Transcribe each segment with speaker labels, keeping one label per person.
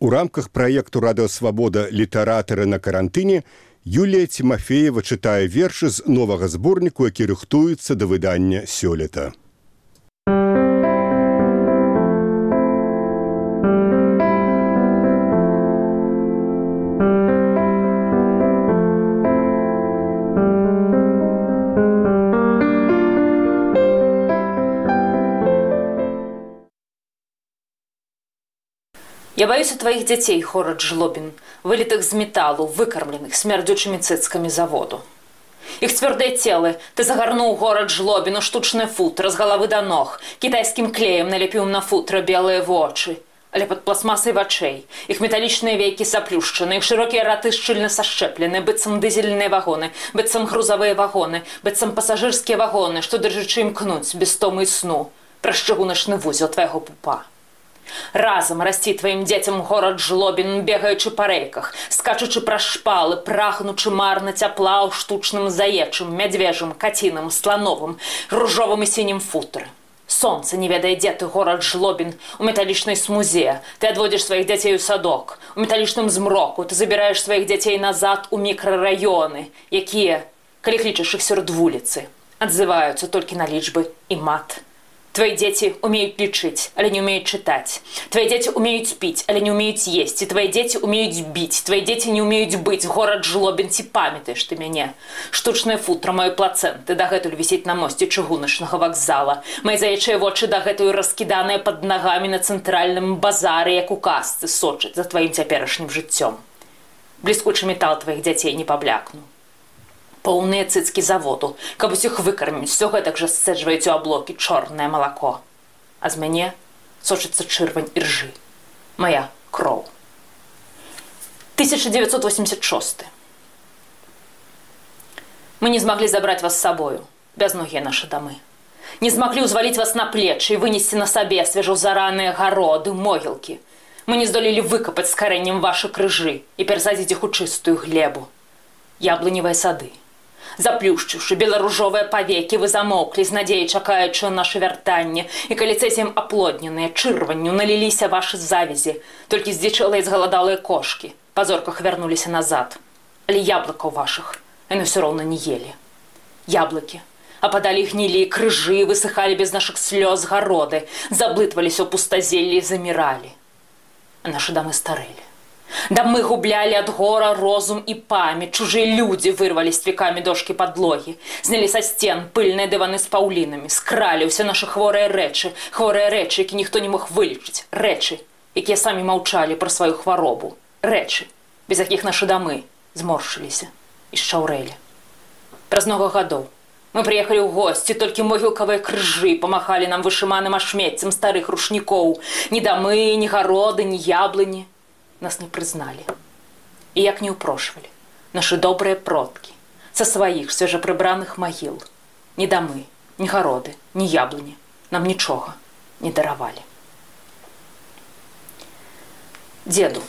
Speaker 1: У рамках праекту «Радыёсвабода. Літаратары на карантыне» Юлія Тимофеева чытае вершы з новага зборніку, які рыхтуецца да выдання сёлета.
Speaker 2: Я боюсь твоих детей, город Жлобин, вылитых з металлу, выкормленных смердючими цыцками заводу. Их твердые телы ты загорнул город Жлобин у штучное футро с головы до ног, китайским клеем налепил на футро белые вочи, але под пластмассой вочей. Их металличные веки заплющены, их широкие роты щільно сошчеплены, быццам дизельные вагоны, быццам грузовые вагоны, быццам пассажирские вагоны, что держачи им кнуть без томы и сну, прощегуночный вузел твоего пупа. Разом расти твоим детям город Жлобин, бегаючи по рейках, скачучи про шпалы, прахнучи марно тепла у штучным заячим, медвежьим, котиным, слоновым, ружовым и синим футры. Солнце, не ведая, где ты, город Жлобин, у металличной смузе, ты отводишь своих детей у садок, у металличном змроку, ты забираешь своих детей назад у микрорайоны, якие, коли кличешь их сярод вулицы, отзываются только на личбы и мат. Твои дети умеют лечить, але не умеют читать. Твои дети умеют пить, але не умеют есть. И твои дети умеют бить. Твои дети не умеют быть. Город Жлобин, ці памятаешь ты мяне. Штучное футро моей плаценты дагэтуль висеть на мосте чыгуначнага вокзала. Мои заячыя вочы дагэтуль раскіданыя под ногами на центральном базаре, як у казцы, сочаць за твоим цяперашнім жыццём. Бліскучы металл твоих дзяцей не паблякнуў. Поўныя цыцкі заводу, каб усіх выкарміць, все гэтак жа сцэджваюць у аблокі чорнае малако. А з мяне сочыцца чырвань і ржы. Моя кроў. 1986. Мы не змаглі забраць вас з сабою, бязногія нашы дамы. Не змаглі ўзваліць вас на плечы і вынесці на сабе свежаўзараныя гароды, могілкі. Мы не здолелі выкапаць з карэннем вашы крыжы і перасадзіць іх у чыстую глебу. Яблыневыя сады. Заплюшчыўшы беларужовыя павекі, вы замоўклі з надзеяй, чакаючы на наша вяртанне, і калі цэзіям аплодненыя чырванню наліліся вашы завязі, толькі здзічэлыя і згаладалыя кошкі па зорках вярнуліся назад. Але яблыкаў вашых яны ўсё роўна не елі. Яблыкі ападалі, гнілі, крыжы, высыхалі без нашых слёз гароды, заблытваліся ў пустазеллі і заміралі. А нашы дамы старэлі. Дамы гублялі ад гора розум і памяць, чужыя людзі вырвалі з твікамі дошкі падлогі, знялі са сцен пыльныя дываны з паўлінамі, скралі ўсе нашы хворыя рэчы, які ніхто не мог вылечыць, рэчы, якія самі маўчалі пра сваю хваробу, рэчы, без якіх нашы дамы зморшыліся і шчаўрэлі. Праз многа гадоў мы прыехалі ў госці, толькі могілкавыя крыжы памахалі нам вышыманым ашмеццем старых рушнікоў, ні дамы, ні гароды, ні яблыні. Нас не прызналі. І як не ўпрошвалі нашы добрыя продкі са сваіх свежапрыбраных магіл. Ні дамы, ні гароды, ні яблыні нам нічога не даравалі. Дзеду,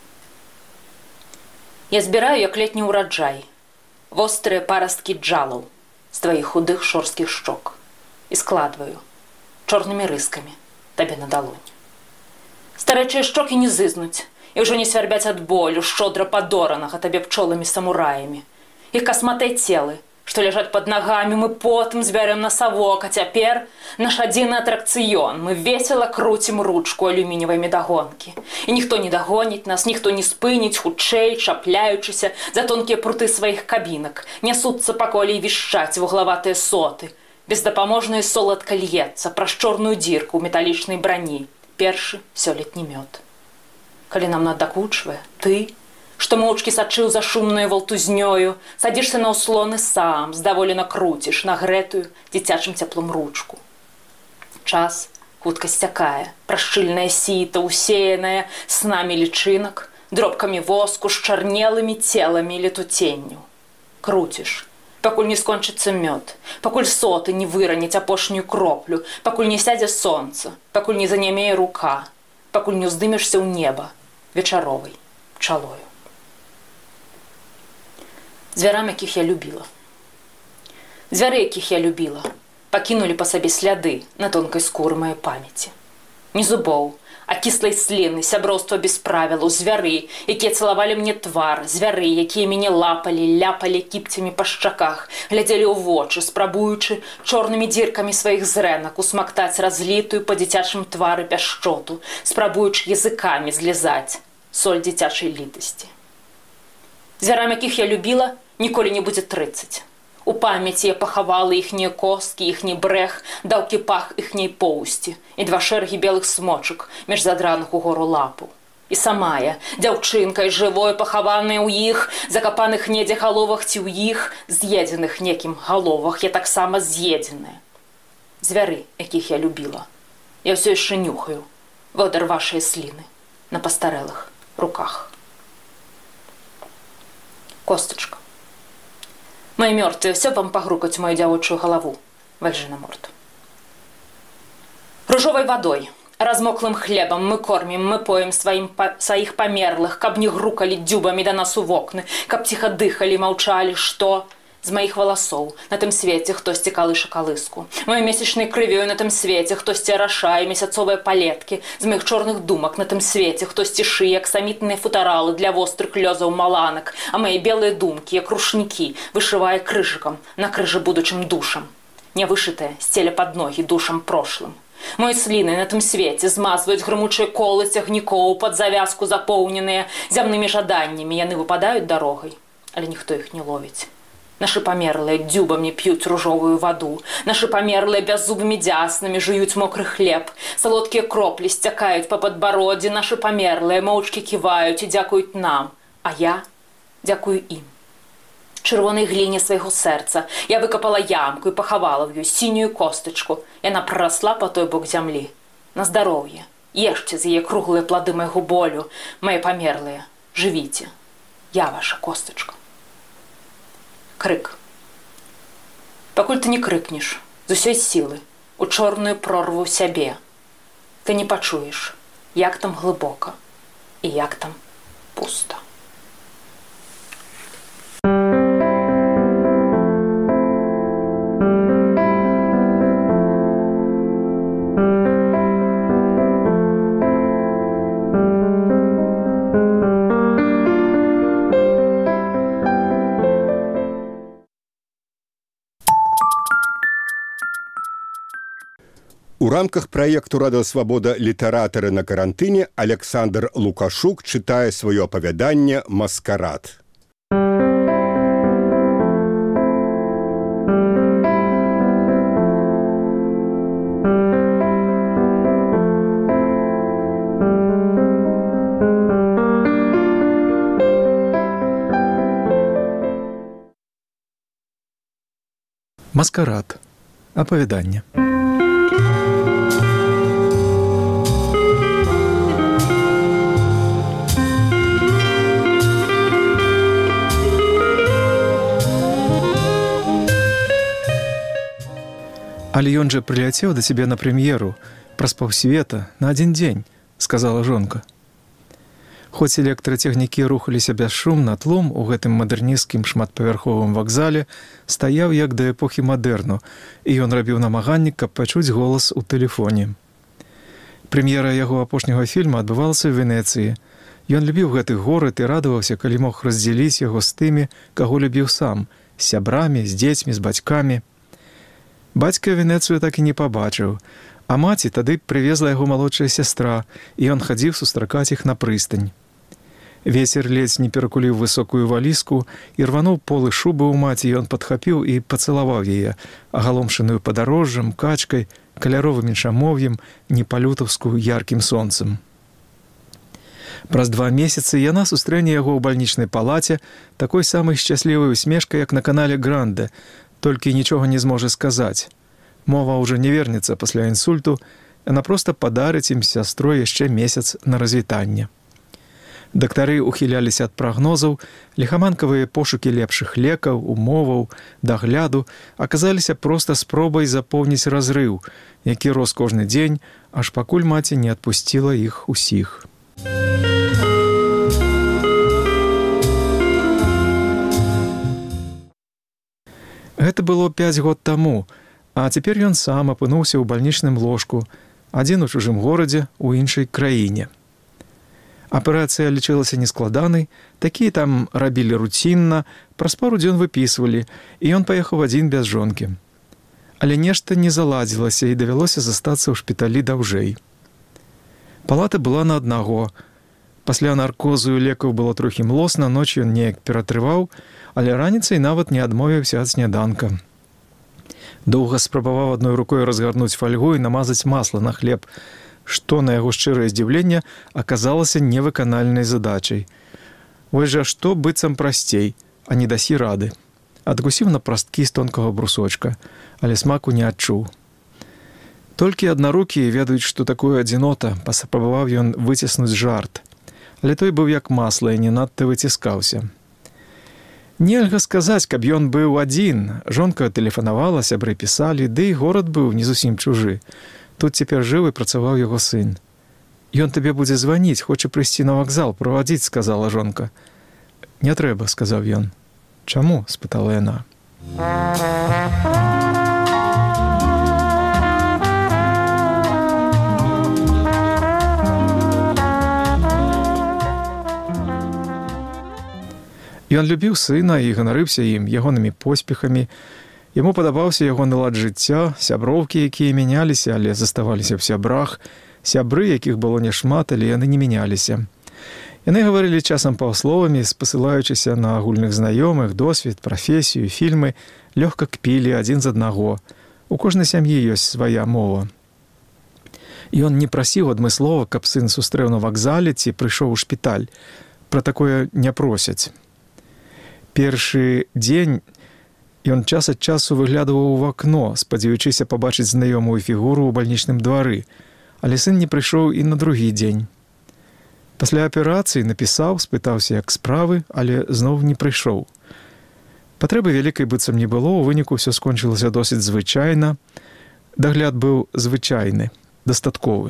Speaker 2: я збіраю, як летні ўраджай, вострыя парасткі джалаў з тваіх худых шорсткіх шчок і складваю чорнымі рыскамі табе на далонь. Старэчыя шчокі не зызнуць, і ўжо не свярбяць ад болю шчодра падоранага табе пчоламі-самураямі. Іх касматыя целы, што ляжаць пад нагамі, мы потым збярэм на савок, а цяпер наш адзіны атракцыён. Мы весела круцім ручку алюмініевай медагонкі. І ніхто не дагоніць нас, ніхто не спыніць, хутчэй, чапляючыся за тонкія пруты сваіх кабінак. Нясуцца па коле і вішчаць вуглаватыя соты. Бездапаможна і соладка льецца праз чорную дзірку ў металічнай брані. Першы сёлетні мёд. Калі нам надакучвае, ты, што моўчкі сачыў за шумнаю валтузнёю, садзішся на ўслоны сам, здаволена круціш нагрэтую дзіцячым цяплом ручку. Час хутка сцякае, прашчыльнае сіта, усеянае снамі лічынак, дробкамі воску, шчарнелымі целамі летуценню. Круціш, пакуль не скончыцца мёд, пакуль соты не выраніць апошнюю кроплю, пакуль не сядзе сонца, пакуль не занямее рука, пакуль не ўздымешся ў неба вечаровай пчалою. Звярам, якіх я любіла. Звяры, якіх я любіла, пакінулі па сабе сляды на тонкай скуры маёй памяці. ні зубоў, а кіслай сліны, сяброўства без правілаў, звяры, якія цалавалі мне твар, звяры, якія мяне лапалі, ляпалі кіпцямі па шчаках, глядзелі ў вочы, спрабуючы чорнымі дзіркамі сваіх зрэнак усмактаць разлітую па дзіцячым твары пяшчоту, спрабуючы языкамі злізаць соль дзіцячай літасці. Звярам, якіх я любіла, ніколі не будзе 30. У памяці я пахавала іхнія косткі, іхні брэх, даўкі пах іхняй поўсці і 2 шэрагі белых смочак між задраных угору лапаў. І сама я, дзяўчынка і жывое, пахаваная ў іх, закапаных недзе галовах ці ў іх, з'едзеных некім галовах, я таксама з'едзеная. Звяры, якіх я любіла, я ўсё яшчэ нюхаю, водар вашай сліны на пастарэлых руках. Костачка. Мои мёртвые, все вам погрукать мою дзявочую галаву, вальжи на морду. Ружовой водой, размоклым хлебом мы кормим, мы поем своих померлых, каб не грукали дзюбами до нас у вокны, каб тихо дыхали, молчали, что... З моих волосов на тым свете хтосьці калыша калыску. Моей месячной крывёй на тым свете хтосьці арашае месяцовыя палеткі. З моих чорных думак на тым свете хтосьці шые аксамітныя футаралы для вострых лёзаў маланак, а мои белые думкі, як рушнікі, вышывае крыжыкам на крыжы будучым душам. Нявышытая сцеля под ногі душам прошлым. Мои сліны на тым свете змазваюць грымучыя колы цягнікоў пад завязку запоўненыя зямнымі жаданнямі. Яны выпадаюць дарогай, але ніхто іх не ловіць. Наши померлые дзюбами пьют ружовую воду. Наши померлые беззубыми дзяснами жуют мокрый хлеб. Солодкие кропли стякают по подбородде. Наши померлые моўчкі кивают и дзякуют нам. А я дзякую им. Чырвонай гліне свайго сэрца я выкапала ямку и пахавала в ёй синюю костачку. Яна проросла по той бок зямлі. На здароўе. Ешьте за яе круглые плоды майго болю. Мои померлые, живите. Я ваша костачка. Крык. Пакуль ты не крыкнеш з усёй сілы у чорную прорву ў сябе, ты не пачуеш, як там глыбока і як там пуста.
Speaker 1: У рамках праекту «Радыёсвабода. Літаратары на карантыне» Александр Лукашук чытае сваё апавяданне «Маскарад».
Speaker 3: Маскарад. Апавяданне. «Але ён жа прыляцеў да цябе на прэм'еру праз паўсвета на 1 дзень», – сказала жонка. Хоць электрацягнікі рухаліся бясшумна, тлум у гэтым мадэрнісцкім шматпавярховым вакзале стаяў як да эпохі мадэрну, і ён рабіў намаганні, каб пачуць голас у тэлефоне. Прэм'ера яго апошняга фільма адбывалася ў Венецыі. Ён любіў гэты горад і радаваўся, калі мог раздзяліць яго з тымі, каго любіў сам, з сябрамі, з дзецьмі, з бацькамі. Бацька Венецыю так і не пабачыў, а маці тады прывезла яго малодшая сястра, і ён хадзіў сустракаць іх на прыстань. Вецер ледзь не перакуліў высокую валізку і рвануў полы шубы ў маці, ён падхапіў і пацалаваў яе, агаломшаную падарожжам, качкай, каляровым іншамоўем, непалютаўскую яркім сонцам. Праз 2 месяцы яна сустрэне яго ў бальнічнай палаце такой самай шчаслівай усмешкай, як на канале «Гранде», толькі нічога не зможа сказаць. Мова ўжо не вернецца пасля інсульту, яна проста падарыць ім сястрой яшчэ месяц на развітанне. Дактары ухіляліся ад прагнозаў, ліхаманкавыя пошукі лепшых лекаў, умоваў, дагляду аказаліся проста спробай запоўніць разрыў, які рос кожны дзень, аж пакуль маці не адпусціла іх усіх. Гэта было 5 год таму, а цяпер ён сам апынуўся ў бальнічным ложку, Адзін у чужым горадзе, у іншай краіне. Аперацыя лічылася нескладанай, такія там рабілі руцінна, праз пару дзён выпісвалі, і ён паехаў адзін без жонкі. Але нешта не заладзілася і давялося застацца ў шпіталі даўжэй. Палата была на аднаго. Пасля наркозу і лекаў было трохі млосна, ноч ён неяк ператрываў, але раніцай нават не адмовіўся ад сняданка. Доўга спрабаваў адной рукой разгарнуць фальгу і намазаць масла на хлеб, што на яго шчырае здзіўленне аказалася невыканальнай задачай. Вось жа што быццам прасцей, а не дасі рады. Адкусіў на прасткі з тонкага брусочка, але смаку не адчуў. Толькі аднарукія ведаюць, што такое адзінота, паспрабаваў ён выціснуць жарт. Але той быў як масла і не надта выціскаўся. Нельга сказаць, каб ён быў адзін. Жонка тэлефанавала, сябры пісалі, ды і горад быў не зусім чужы. Тут цяпер жыў і працаваў яго сын. «Ён табе будзе званіць, хоча прыйсці на вакзал, правадзіць», — сказала жонка. «Не трэба», — сказаў ён. «Чаму?» — спытала яна. Ён любіў сына і ганарыўся ім, ягонымі поспехамі. Яму падабаўся ягоны лад жыцця, сяброўкі, якія мяняліся, але заставаліся ў сябрах, сябры, якіх было няшмат, але яны не мяняліся. Яны гаварылі часам паўсловамі, спасылаючыся на агульных знаёмых, досвед, прафесію, фільмы, лёгка кпілі адзін з аднаго. У кожнай сям'і ёсць свая мова. Ён не прасіў адмыслова, каб сын сустрэў на вакзале ці прыйшоў у шпіталь. Пра такое не просяць. Першы дзень ён час ад часу выглядываў у акно, спадзяючыся пабачыць знаёмую фігуру ў бальнічным двары, але сын не прыйшоў і на другі дзень. Пасля аперацыі напісаў, спытаўся, як справы, але зноў не прыйшоў. Патрэбы вялікай быццам не было, у выніку ўсё скончылася досыць звычайна. Дагляд быў звычайны, дастатковы.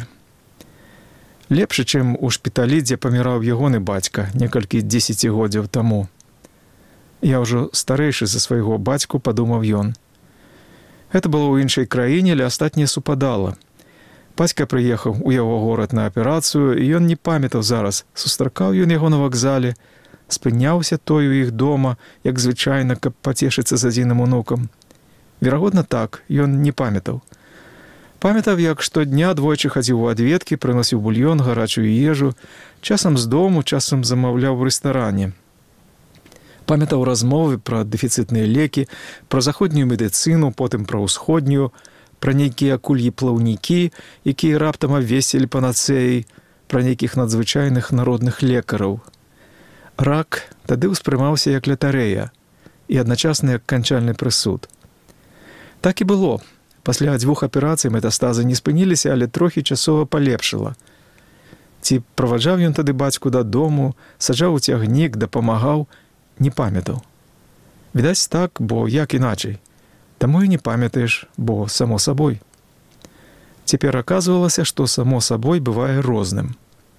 Speaker 3: Лепшы, чым у шпіталі, дзе паміраў ягоны бацька некалькі дзесяцігоддзяў таму. «Я ўжо старэйшы за свайго бацьку», — падумаў ён. Гэта было ў іншай краіне, але астатняе супадала. Бацька прыехаў у яго горад на аперацыю, і ён не памятаў зараз, сустракаў ён яго на вакзале, спыняўся той у іх дома, як звычайна, каб пацешыцца з адзіным унукам. Верагодна так, ён не памятаў. Памятаў, як штодня двойчы хадзіў у адведкі, прыносіў бульён, гарачую ежу, часам з дому, часам замаўляў у рэстаране. Памятаў размовы пра дэфіцытныя лекі, пра заходнюю медыцыну, потым пра ўсходнюю, пра нейкія кульі-плаўнікі, якія раптам абвесцілі панацэяй, пра нейкіх надзвычайных народных лекараў. Рак тады ўспрымаўся як лятарэя і адначасна як канчальны прысуд. Так і было. Пасля 2 аперацый метастазы не спыніліся, але трохі часова палепшыла. Ці праваджаў ён тады бацьку дадому, саджаў у цягнік, дапамагаў, не памятаў. Відаць так, бо як іначай. Таму і не памятаеш, бо само сабой. Цяпер аказвалася, што само сабой бывае розным.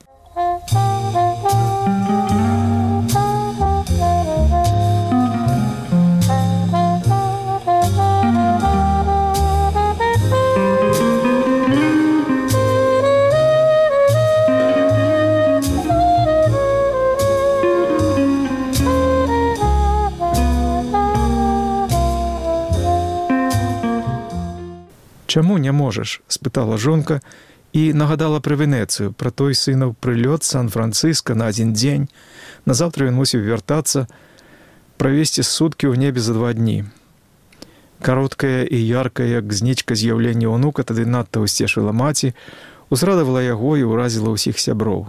Speaker 3: «Чаму не можаш?» – спытала жонка і нагадала пра Венецыю, пра той сынаў прылёт з Сан-Францыска на адзін дзень. Назаўтра ён мусіў вяртацца, правесці суткі ў небе за 2 дні. Кароткая і яркая, як знічка з'яўлення ўнука, тады надта ўсцешыла маці, узрадавала яго і ўразіла ўсіх сяброў.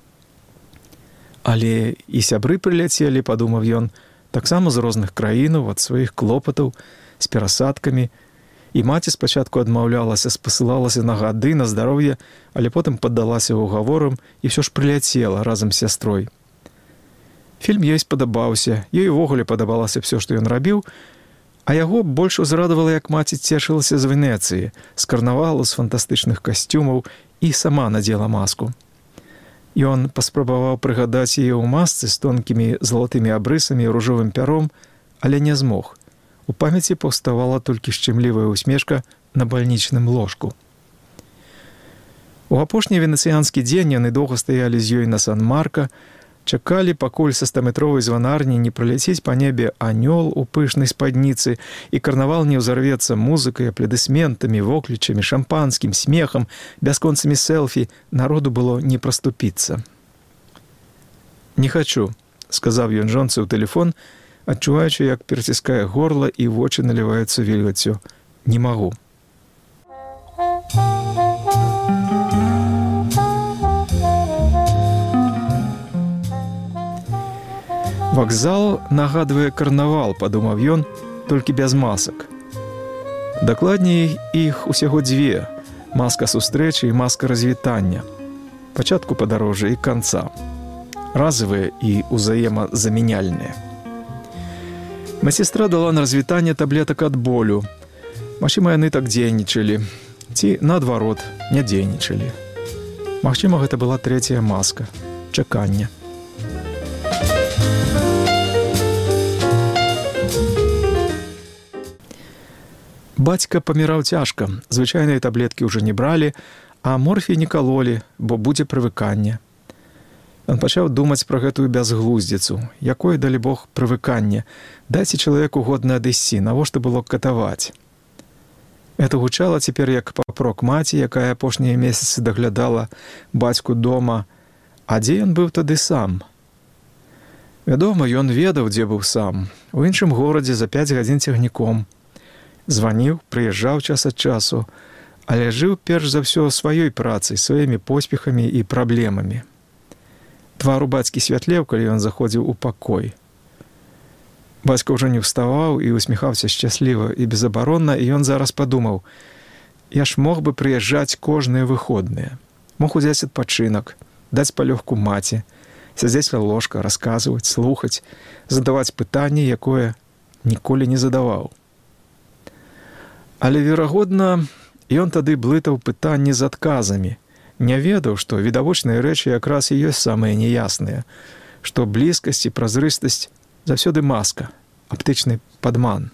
Speaker 3: Але і сябры прыляцелі, падумаў ён, таксама з розных краінаў, ад сваіх клопатаў, з перасадкамі. І маці спачатку адмаўлялася, спасылалася на гады, на здароўе, але потым паддалася ўгаворам і ўсё ж прыляцела разам з сястрой. Фільм ёй спадабаўся, ёй увогуле падабалася ўсё, што ён рабіў, а яго больш узрадавала, як маці цешылася з Венецыі, з карнавалу, з фантастычных касцюмаў і сама надзела маску. Ён паспрабаваў прыгадаць яе ў масцы з тонкімі залатымі абрысамі і ружовым пяром, але не змог. У памяці паўставала толькі шчымлівая усмешка на бальнічным ложку. У апошні венецыянскі дзень яны доўга стаялі з ёй на Сан-Марка, чакалі, пакуль са 100-метровай званарні не праляціць па небе анёл у пышнай спадніцы і карнавал не ўзарвецца музыкай, аплодысментамі, воклічамі, шампанскім, смехам, бясконцамі селфі. Народу было не праступіцца. «Не хачу», – сказаў ён жонцы ў тэлефон, адчуваючы, як пераціскае горла і вочы наліваюцца вільгаццю. «Не магу». «Вакзал нагадвае карнавал», – падумаў ён, толькі без масак. Дакладней, іх усяго дзве – маска сустрэчы і маска развітання. Пачатку падарожжа і канца. Разавыя і ўзаемазамяняльныя. Медсестра дала на развітанне таблетак ад болю. Магчыма, яны так дзейнічалі. Ці, наадварот, не дзейнічалі. Магчыма, гэта была трэцяя маска – чакання. Бацька паміраў цяжка. Звычайныя таблеткі ўжо не бралі, а морфій не калолі, бо будзе прывыканне. Ён пачаў думаць пра гэтую бязглуздзіцу. Якое, далі Бог, прывыканне? Дайце чалавеку годна адысці, навошта было катаваць? Гэта гучала цяпер як папрок маці, якая апошнія месяцы даглядала бацьку дома. А дзе ён быў тады сам? Вядома, ён ведаў, дзе быў сам. У іншым горадзе за 5 гадзін цягніком. Званіў, прыязджаў час ад часу, але жыў перш за ўсё сваёй працай, сваімі поспехамі і праблемамі. Твар у бацькі святлеў, калі ён заходзіў у пакой. Бацька ўжо не ўставаў і усміхаўся шчасліва і безабаронна, і ён зараз падумаў: я ж мог бы прыязджаць кожныя выходныя. Мог узяць адпачынак, даць палёгку маці, сядзець ля ложка, расказваць, слухаць, задаваць пытанне, якое ніколі не задаваў. Але, верагодна, ён тады блытаў пытанні з адказамі. Не ведаў, што відавочныя рэчы якраз і ёсць самыя неясныя, што блізкасць і празрыстасць заўсёды маска, аптычны падман.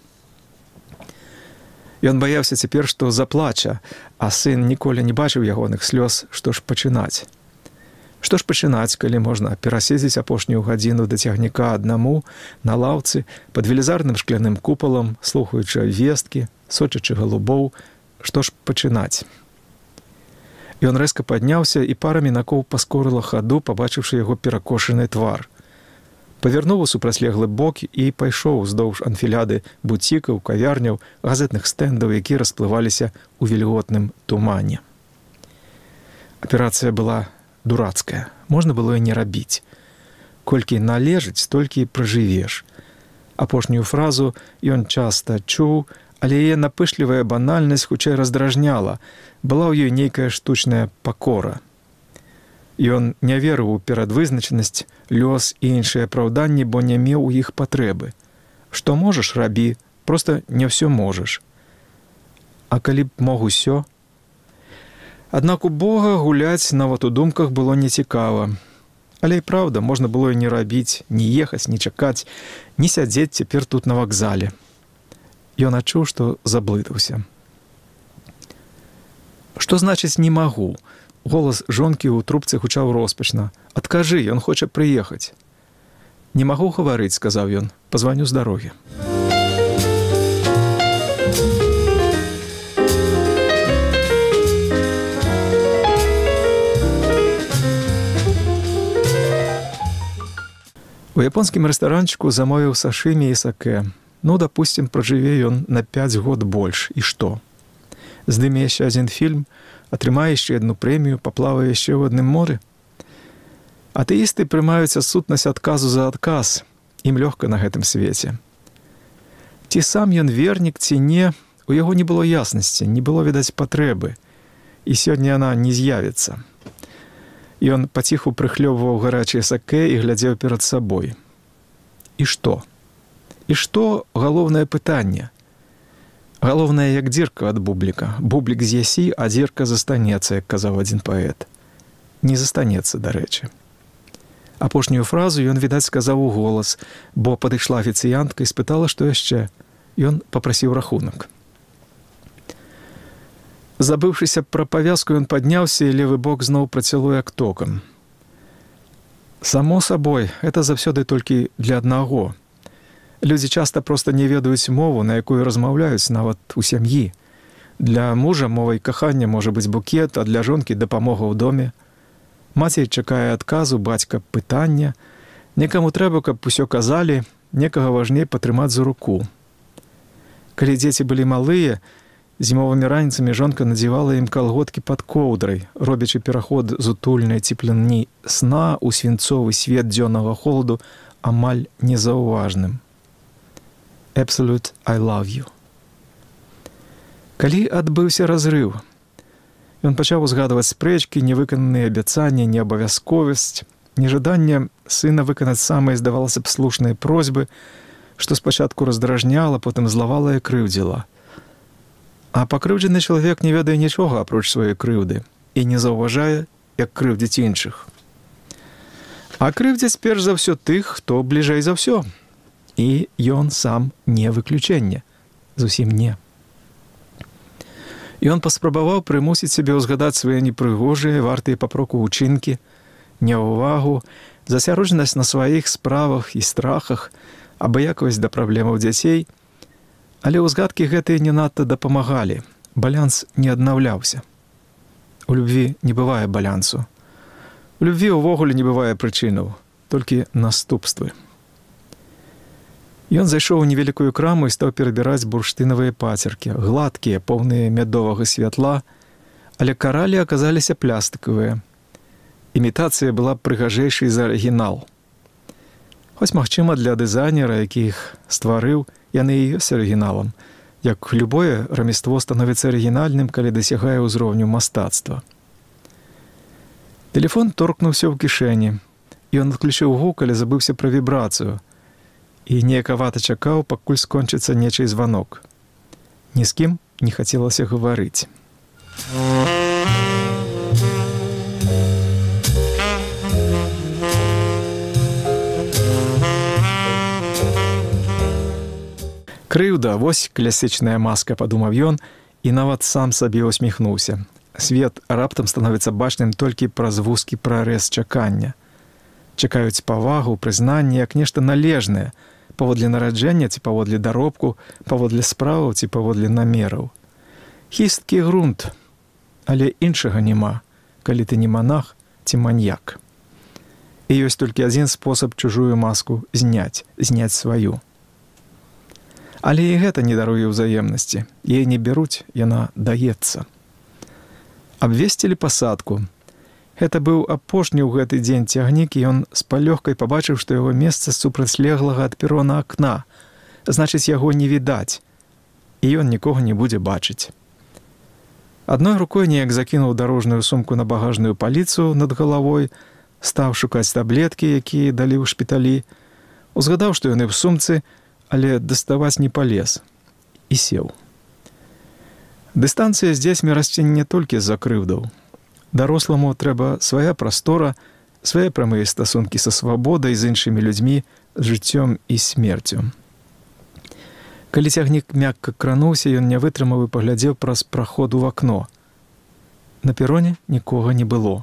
Speaker 3: Ён баяўся цяпер, што заплача, а сын ніколі не бачыў ягоных слёз, што ж пачынаць. Што ж пачынаць, калі можна пераседзець апошнюю гадзіну да цягніка аднаму, на лаўцы, пад велізарным шкляным купалам, слухаючы весткі, сочачы галубоў, што ж пачынаць? Ён рэзка падняўся і пара мінакоў паскорыла хаду, пабачыўшы яго перакошаны твар. Павярнуў у супрацьлеглы бок і пайшоў уздоўж анфіляды буцікаў, кавярняў, газетных стэндаў, якія расплываліся ў вільготным тумане. Аперацыя была дурацкая. Можна было і не рабіць. Колькі належыць, столькі і пражывеш. Апошнюю фразу ён часта чуў, але яе напышлівая банальнасць хутчэй раздражняла. Была ў ёй нейкая штучная пакора. Ён не верыў у перадвызначанасць, лёс і іншыя апраўданні, бо не меў у іх патрэбы. Што можаш, рабі, проста не ўсё можаш. А калі б мог усё? Аднак у Бога гуляць нават у думках было нецікава. Але і праўда, можна было і не рабіць, не ехаць, не чакаць, не сядзець цяпер тут на вакзале. Ён адчуў, што заблытаўся. Што значыць «не магу»? Голас жонкі ў трубцы гучаў роспачна. «Адкажы, ён хоча прыехаць». «Не магу гаварыць», – сказаў ён, – «пазваню з дарогі». У японскім рэстаранчыку замовіў сашымі і сакэ. Ну, допустим, пражыве ён на 5 год больш. І што? Здыме яшчэ адзін фільм, атрымае яшчэ адну прэмію, паплавае яшчэ ў адным моры? Атэісты прымаюць адсутнасць адказу за адказ. Ім лёгка на гэтым свеце. Ці сам ён вернік, ці не, у яго не было яснасці, не было, відаць, патрэбы. І сёння яна не з'явіцца. Ён паціху прыхлёбваў гарачыя сакэ і глядзеў перад сабой. І што? І што галоўнае пытанне? Галоўнае, як дзірка ад бубліка. Бублік з'ясі, а дзірка застанецца, як казаў адзін паэт. Не застанецца, дарэчы. Апошнюю фразу ён, відаць, сказаў у голас, бо падышла афіцыянтка і спытала, што яшчэ. Ён папрасіў рахунак. Забыўшыся пра павязку, ён падняўся, і левы бок зноў працяло як токам. Само сабой, гэта заўсёды толькі для аднаго. Людзі часта проста не ведаюць мову, на якую размаўляюць нават у сям'і. Для мужа мовай кахання можа быць букет, а для жонкі дапамога ў доме. Маці чакае адказу, бацька пытання. Некаму трэба, каб усё казалі, некага важней патрымаць за руку. Калі дзеці былі малыя, зімовымі раніцамі жонка надзявала ім калготкі пад коўдрай, робячы пераход з утульнай цеплыні сна ў свінцовы свет дзённага холаду амаль незаўважным. Absolute I love you. Калі адбыўся разрыў, ён пачаў узгадваць спрэчкі, невыкананыя абяцанні, неабавязковасць, нежаданне сына выканаць самыя, здавалася б, слушныя просьбы, што спачатку раздражняла, потым злавала і крыўдзіла. А пакрыўджаны чалавек не ведае нічога апроч сваёй крыўды і не заўважае, як крыўдзіць іншых. А крыўдзяць перш за ўсё тых, хто бліжэй за ўсё. І ён сам не выключэнне. Зусім не. Ён паспрабаваў прымусіць сябе ўзгадаць свае непрыгожыя, вартыя папроку ўчынкі, няўвагу, засяроджанасць на сваіх справах і страхах, абыякавасць да праблемаў дзяцей, але ўзгадкі гэтыя не надта дапамагалі, баланс не аднаўляўся. У любві не бывае балансу. У любві ўвогуле не бывае прычынаў, толькі наступствы. Ён зайшоў у невялікую краму і стаў перабіраць бурштынавыя пацеркі, гладкія, поўныя мядовага святла, але каралі аказаліся пластыкавыя. Імітацыя была прыгажэйшай за арыгінал. Хоць, магчыма, для дызайнера, які іх стварыў, яны і ёсць арыгіналам, як любое рамяство становіцца арыгінальным, калі дасягае ўзроўню мастацтва. Тэлефон торкнуўся ў кішэні. Ён адключыў гук, але забыўся пра вібрацыю і неякавата чакаў, пакуль скончыцца нечый званок. Ні з кім не хацелася гаварыць. Крыўда, вось класічная маска, падумаў ён, і нават сам сабе усміхнуўся. Свет раптам становіцца бачным толькі праз вузкі прарэз чакання. Чакаюць павагу, прызнанне як нешта належнае, паводле нараджэння ці паводле даробку, паводле справаў ці паводле намераў. Хісткі грунт, але іншага няма, калі ты не манах ці маньяк. І ёсць толькі адзін спосаб чужую маску зняць сваю. Але і гэта не даруе ўзаемнасці. Яе не бяруць, яна даецца. Абвесцілі пасадку. Гэта быў апошні ў гэты дзень цягнік, і ён з палёгкай пабачыў, што яго месца супрацьлеглага ад перона акна. Значыць, яго не відаць, і ён нікога не будзе бачыць. Адной рукой неяк закінуў дарожную сумку на багажную паліцу над галавой, стаў шукаць таблеткі, якія далі ў шпіталі, узгадаў, што яны ў сумцы, але даставаць не палез, і сеў. Дыстанцыя з дзецьмі расце не толькі з-за крыўдаў. Даросламу трэба свая прастора, свае прамыя стасункі са свабодай, з іншымі людзьмі, з жыццём і смерцю. Калі цягнік мякка крануўся, ён не вытрымаў і паглядзеў праз праход у акно. На пероне нікога не было.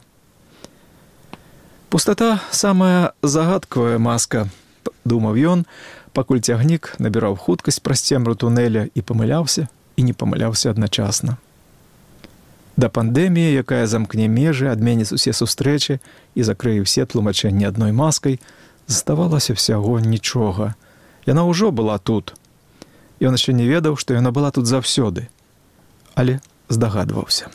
Speaker 3: Пустата – самая загадкавая маска, думаў ён, пакуль цягнік набіраў хуткасць праз цемру тунэля і памыляўся, і не памыляўся адначасна. Да пандэміі, якая замкне межы, адменіць усе сустрэчы і закрые ўсе тлумачэнні адной маскай, заставалася ўсяго нічога. Яна ўжо была тут. Ён яшчэ не ведаў, што яна была тут заўсёды, але здагадваўся.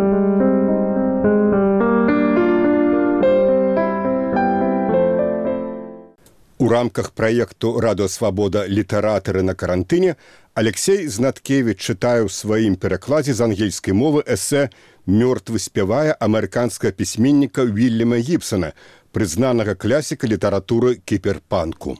Speaker 1: У рамках праекту «Радыёсвабода. Літаратары на карантыне» Алексей Знаткевич чытае ў сваім перакладзе з ангельскай мовы эсэ «Мёртвы спявае» амерыканскага пісьменніка Вільяма Гібсона, прызнанага класіка літаратуры кіберпанку.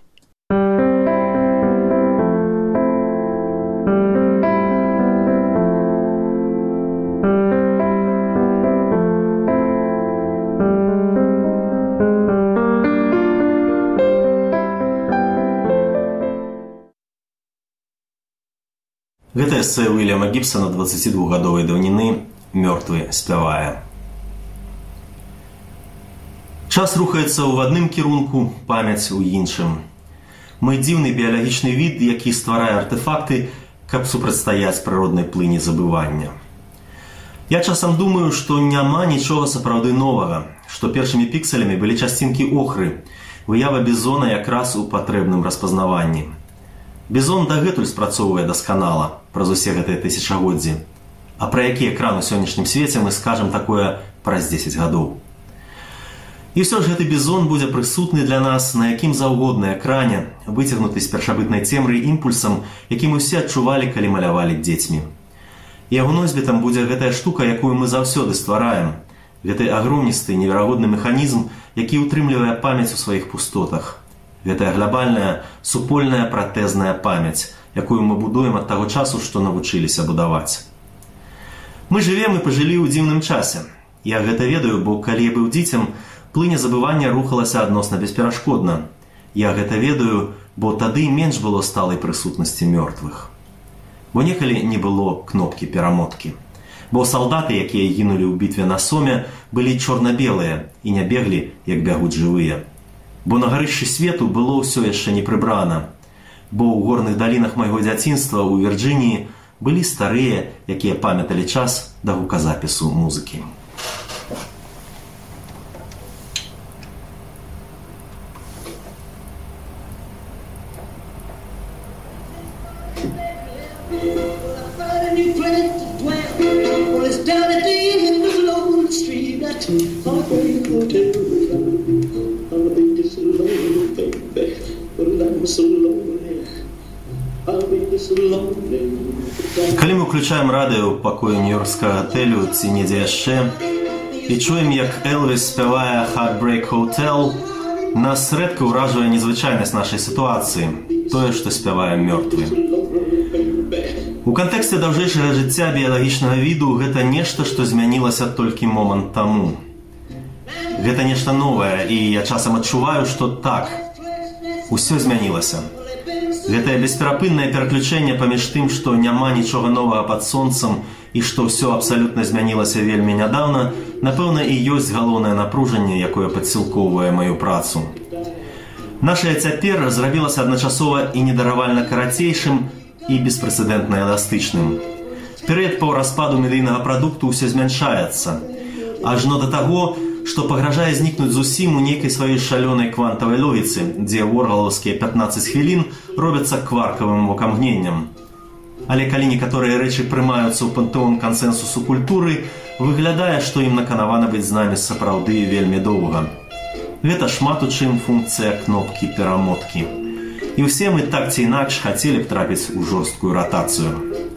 Speaker 4: Гэта эсэ Уильяма Гібсона 22-гадовай даўніны «Мёртвы спявае». Час рухаецца ў адным кірунку, памяць у іншым. Мы дзіўны біялагічны від, які стварае артэфакты, каб супрацьстаяць прыроднай плыні забывання. Я часам думаю, што няма нічога сапраўды новага, што першымі пікселямі былі часцінкі охры, выява бізона якраз у патрэбным распазнаванні. Бізон дагэтуль спрацоўвае дасканала праз усе гэтыя тысячагоддзі. А пра які экран у сённяшнім свеце мы скажам такое праз 10 гадоў. І ўсё ж гэты бізон будзе прысутны для нас на якім заўгодна экране, выцягнуты з першабытнай цемры імпульсам, які мы ўсе адчувалі, калі малявалі дзецьмі. Яго носьбітам будзе гэтая штука, якую мы заўсёды ствараем. Гэты агромністы, неверагодны механізм, які ўтрымлівае памяць у сваіх пустотах. Гэтая глобальная, супольная пратэзная памяць, якую мы будуем ад таго часу, што навучыліся будаваць. Мы жывем і пажылі ў дзіўным часе. Я гэта ведаю, бо калі я быў дзіцем, плыня забывання рухалася адносна бесперашкодна. Я гэта ведаю, бо тады менш было сталай прысутнасці мёртвых. Бо некалі не было кнопкі перамоткі. Бо салдаты, якія гінулі ў бітве на Соме, былі чорна-белыя і не беглі, як бягуць жывыя. Бо на гарышчы свету было ўсё яшчэ не прыбрана. Бо ў горных далінах майго дзяцінства ў Вірджыніі былі старыя, якія памяталі час да гуказапісу музыкі. Калі мы ўключаем радыё ў пакоі нью-йоркскага гатэлю ці недзе яшчэ і чуем, як Элвіс спявае «Heartbreak Hotel», нас рэдка ўражвае незвычайнасць нашай сітуацыі, тое, што спявае мёртвы. У кантэксце даўжэйшага жыцця біялагічнага віду гэта нешта, што змянілася толькі момант таму. Гэта нешта новае, і я часам адчуваю, што так, усё змянілася. Гэтае бесперапыннае пераключэнне паміж тым, што няма нічога новага пад сонцам і што ўсё абсалютна змянілася вельмі нядаўна, напэўна, і ёсць галоўнае напружанне, якое падсілкоўвае маю працу. Нашае цяпер зрабілася адначасова і недаравальна карацейшым і беспрэцэдэнтна эластычным. Перыяд паўраспаду медыйнага прадукту ўсё змяншаецца, ажно да таго, што пагражае знікнуць зусім у нейкай сваёй шалёнай квантавай логіцы, дзе воргалаўскія 15 хвілін робяцца кваркавым вокамгненнем. Але калі некаторыя рэчы прымаюцца ў пантэон кансэнсусу культуры, выглядае, што ім наканавана быць з намі сапраўды вельмі доўга. Гэта шмат у чым функцыя кнопкі перамоткі. І ўсе мы так ці інакш хацелі б трапіць у жорсткую ратацыю.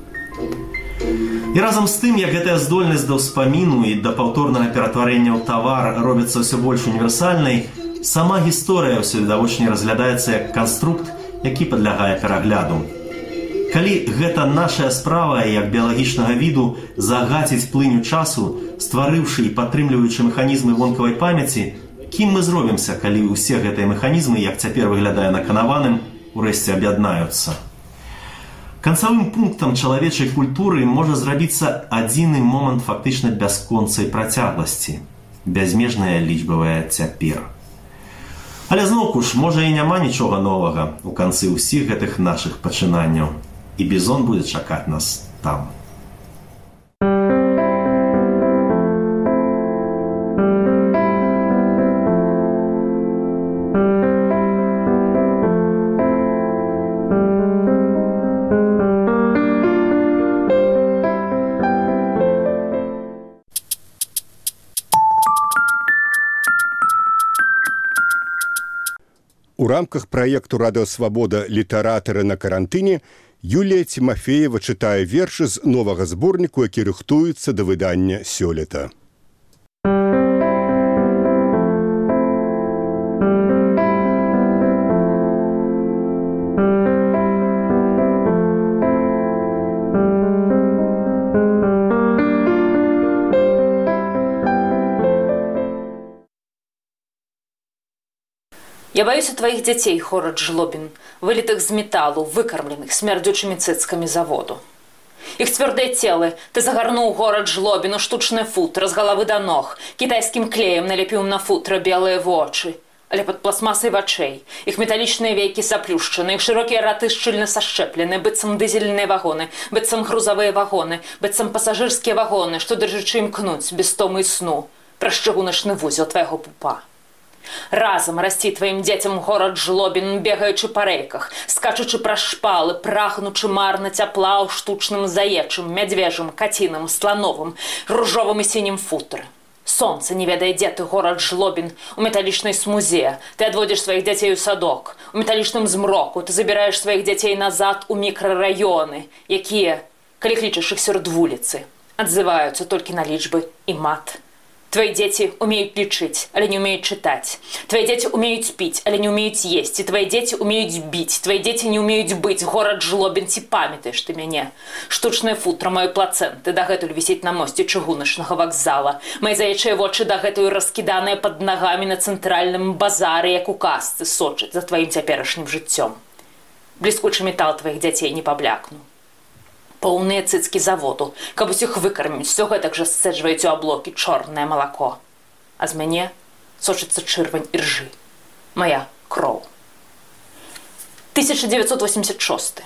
Speaker 4: І разам з тым, як гэтая здольнасць да ўспаміну і да паўторнага ператварэння ў тавар робіцца ўсё больш універсальнай, сама гісторыя ўсё відавочней разглядаецца як канструкт, які падлягае перагляду. Калі гэта нашая справа, як біялагічнага віду, загаціць плыню часу, стварыўшы і падтрымліваючы механізмы вонкавай памяці, кім мы зробімся, калі ўсе гэтыя механізмы, як цяпер выглядае наканаваным, урэшце аб'яднаюцца? Канцавым пунктам чалавечай культуры можа зрабіцца адзіны момант фактычна бясконцай працягласці – бязмежная лічбавая цяпер. Але зноўку ж, можа і няма нічога новага у канцы ўсіх гэтых нашых пачынанняў, і бізон будзе чакаць нас там.
Speaker 1: У рамках праекту «Радыёсвабода. Літаратары на карантыне» Юлія Тимофеева чытае вершы з новага зборніку, які рыхтуецца да выдання сёлета.
Speaker 2: Я боюсь твоих детей, город Жлобин, вылитых з металлу, выкормленных смердючими цыцками заводу. Их твердые телы ты загорнул город Жлобин у штучный футро с головы до ног, китайским клеем налепил на футро белые вочы, але под пластмассой вочей. Их металличные веки заплющены, их широкие роты щільно сошчеплены, быццам дизельные вагоны, быццам грузовые вагоны, быццам пассажирские вагоны, что держачи им кнуть без тому и сну, праз чыгуначны вузел твоего пупа. Разом расці тваім дзецям горад Жлобін, бегаючы па рэйках, скачучы праз шпалы, прагнучы марна цяпла ў штучным заечым, мядзвежым, каціным, слановым, ружовым і сінім футры. Сонце не ведае, дзе ты, горад Жлобін, у металічнай смузе. Ты адводзіш сваіх дзяцей у садок. У металічным змроку ты забіраеш сваіх дзяцей назад у мікрараёны, якія, калі клічаш іх сярод вуліцы, адзываюцца толькі на лічбы і мат. Твои дети умеют лечить, але не умеют читать. Твои дети умеют пить, але не умеют есть. И твои дети умеют бить. Твои дети не умеют быть. Город Жлобин, ці памятаеш ты мяне? Штучное футро моей плаценты дагэтуль висеть на мосте чыгуначнага вокзала. Мои заячыя вочы дагэтуль раскіданыя под ногами на центральным базаре, як у казцы, сочаць за твоим цяперашнім жыццём. Бліскучы метал твоих дзяцей не паблякнуў. Поўныя цыцкі заводу, каб усіх выкарміць, все гэтак жа сцэджваюць у аблокі чорнае малако. А з мяне сочыцца чырвань іржы. Моя кроў. 1986.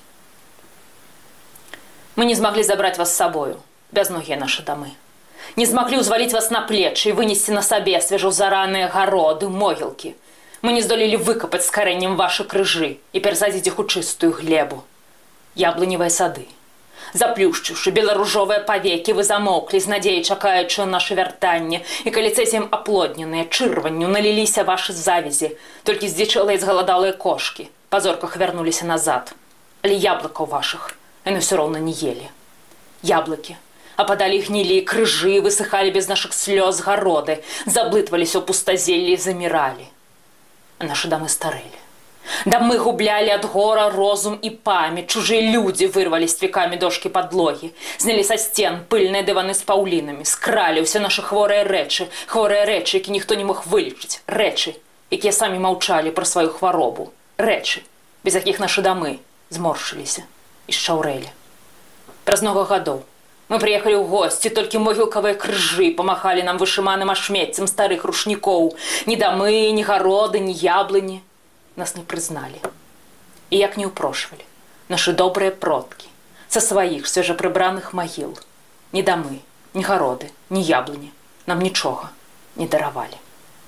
Speaker 2: Мы не змаглі забраць вас з сабою, бязногія нашы дамы. Не змаглі ўзваліць вас на плечы і вынесці на сабе свежаўзараныя гароды, могілкі. Мы не здолелі выкапаць з карэннем вашы крыжы і перасадзіць іх у чыстую глебу. Яблыневыя сады. Заплюшчыўшы беларужовыя павекі, вы замоўклі з надзеяй, чакаючы на наша вяртанне, і калі цэзіем аплодненыя чырванню наліліся вашы завязі, толькі здзічэлыя і згаладалыя кошкі па зорках вярнуліся назад. Але яблыкаў вашых яны ўсё роўна не елі. Яблыкі ападалі, гнілі, крыжы высыхалі без нашых слёз гароды, заблытваліся ў пустазеллі і заміралі. А нашы дамы старэлі. Дамы гублялі ад гора розум і памяць, чужыя людзі вырвалі сцвікамі дошкі падлогі, знялі са сцен пыльныя дываны з паўлінамі, скралі ўсе нашы хворыя рэчы, які ніхто не мог вылечыць, рэчы, якія самі маўчалі пра сваю хваробу, рэчы, без якіх нашы дамы зморшыліся і шчаўрэлі. Праз многа гадоў мы прыехалі ў госці, толькі могілкавыя крыжы памахалі нам вышыманым ашмеццем старых рушнікоў, ні дамы, ні гароды, ні яблыні. Нас не прызналі. І як не ўпрошвалі нашы добрыя продкі са сваіх свежапрыбраных магіл. Ні дамы, ні гароды, ні яблыні нам нічога не даравалі.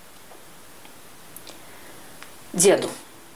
Speaker 2: Дзеду,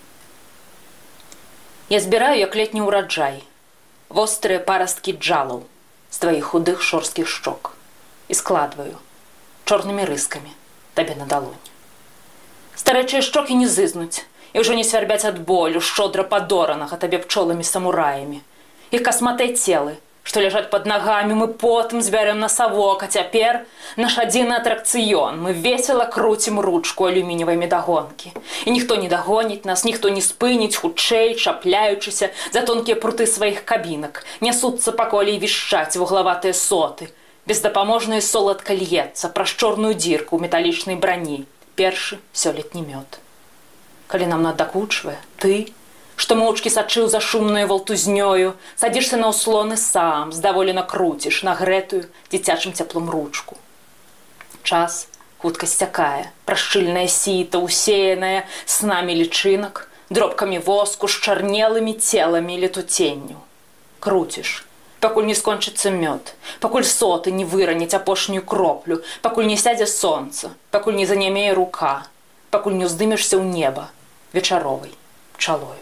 Speaker 2: я збіраю, як летні ўраджай, вострыя парасткі джалаў з тваіх худых шорсткіх шчок і складваю чорнымі рыскамі табе на далонь. Старэчыя шчокі не зызнуць, і ўжо не свярбяць ад болю шчодра падоранага табе пчоламі-самураямі. Іх касматыя целы, што ляжаць пад нагамі, мы потым збярем на савок, а цяпер наш адзіны атракцыён. Мы весела круцім ручку алюмініевай медагонкі. І ніхто не дагоніць нас, ніхто не спыніць, хутчэй, чапляючыся за тонкія пруты сваіх кабінак. Нясуцца па коле і вішчаць вуглаватыя соты. Бездапаможна і соладка льецца праз чорную дзірку ў металічнай брані. Першы сёлетні мёд. Калі нам надакучвае, ты, што моўчкі сачыў за шумнаю валтузнёю, садзішся на ўслоны сам, здаволена круціш нагрэтую дзіцячым цяплом ручку. Час хутка сцякае, праз шчыльнае сіта, усеянае снамі лічынак, дробкамі воску, шчарнелымі целамі летуценню. Круціш, пакуль не скончыцца мёд, пакуль соты не выраняць апошнюю кроплю, пакуль не сядзе сонца, пакуль не занямее рука, пакуль не ўздымешся ў неба вечаровай пчалою.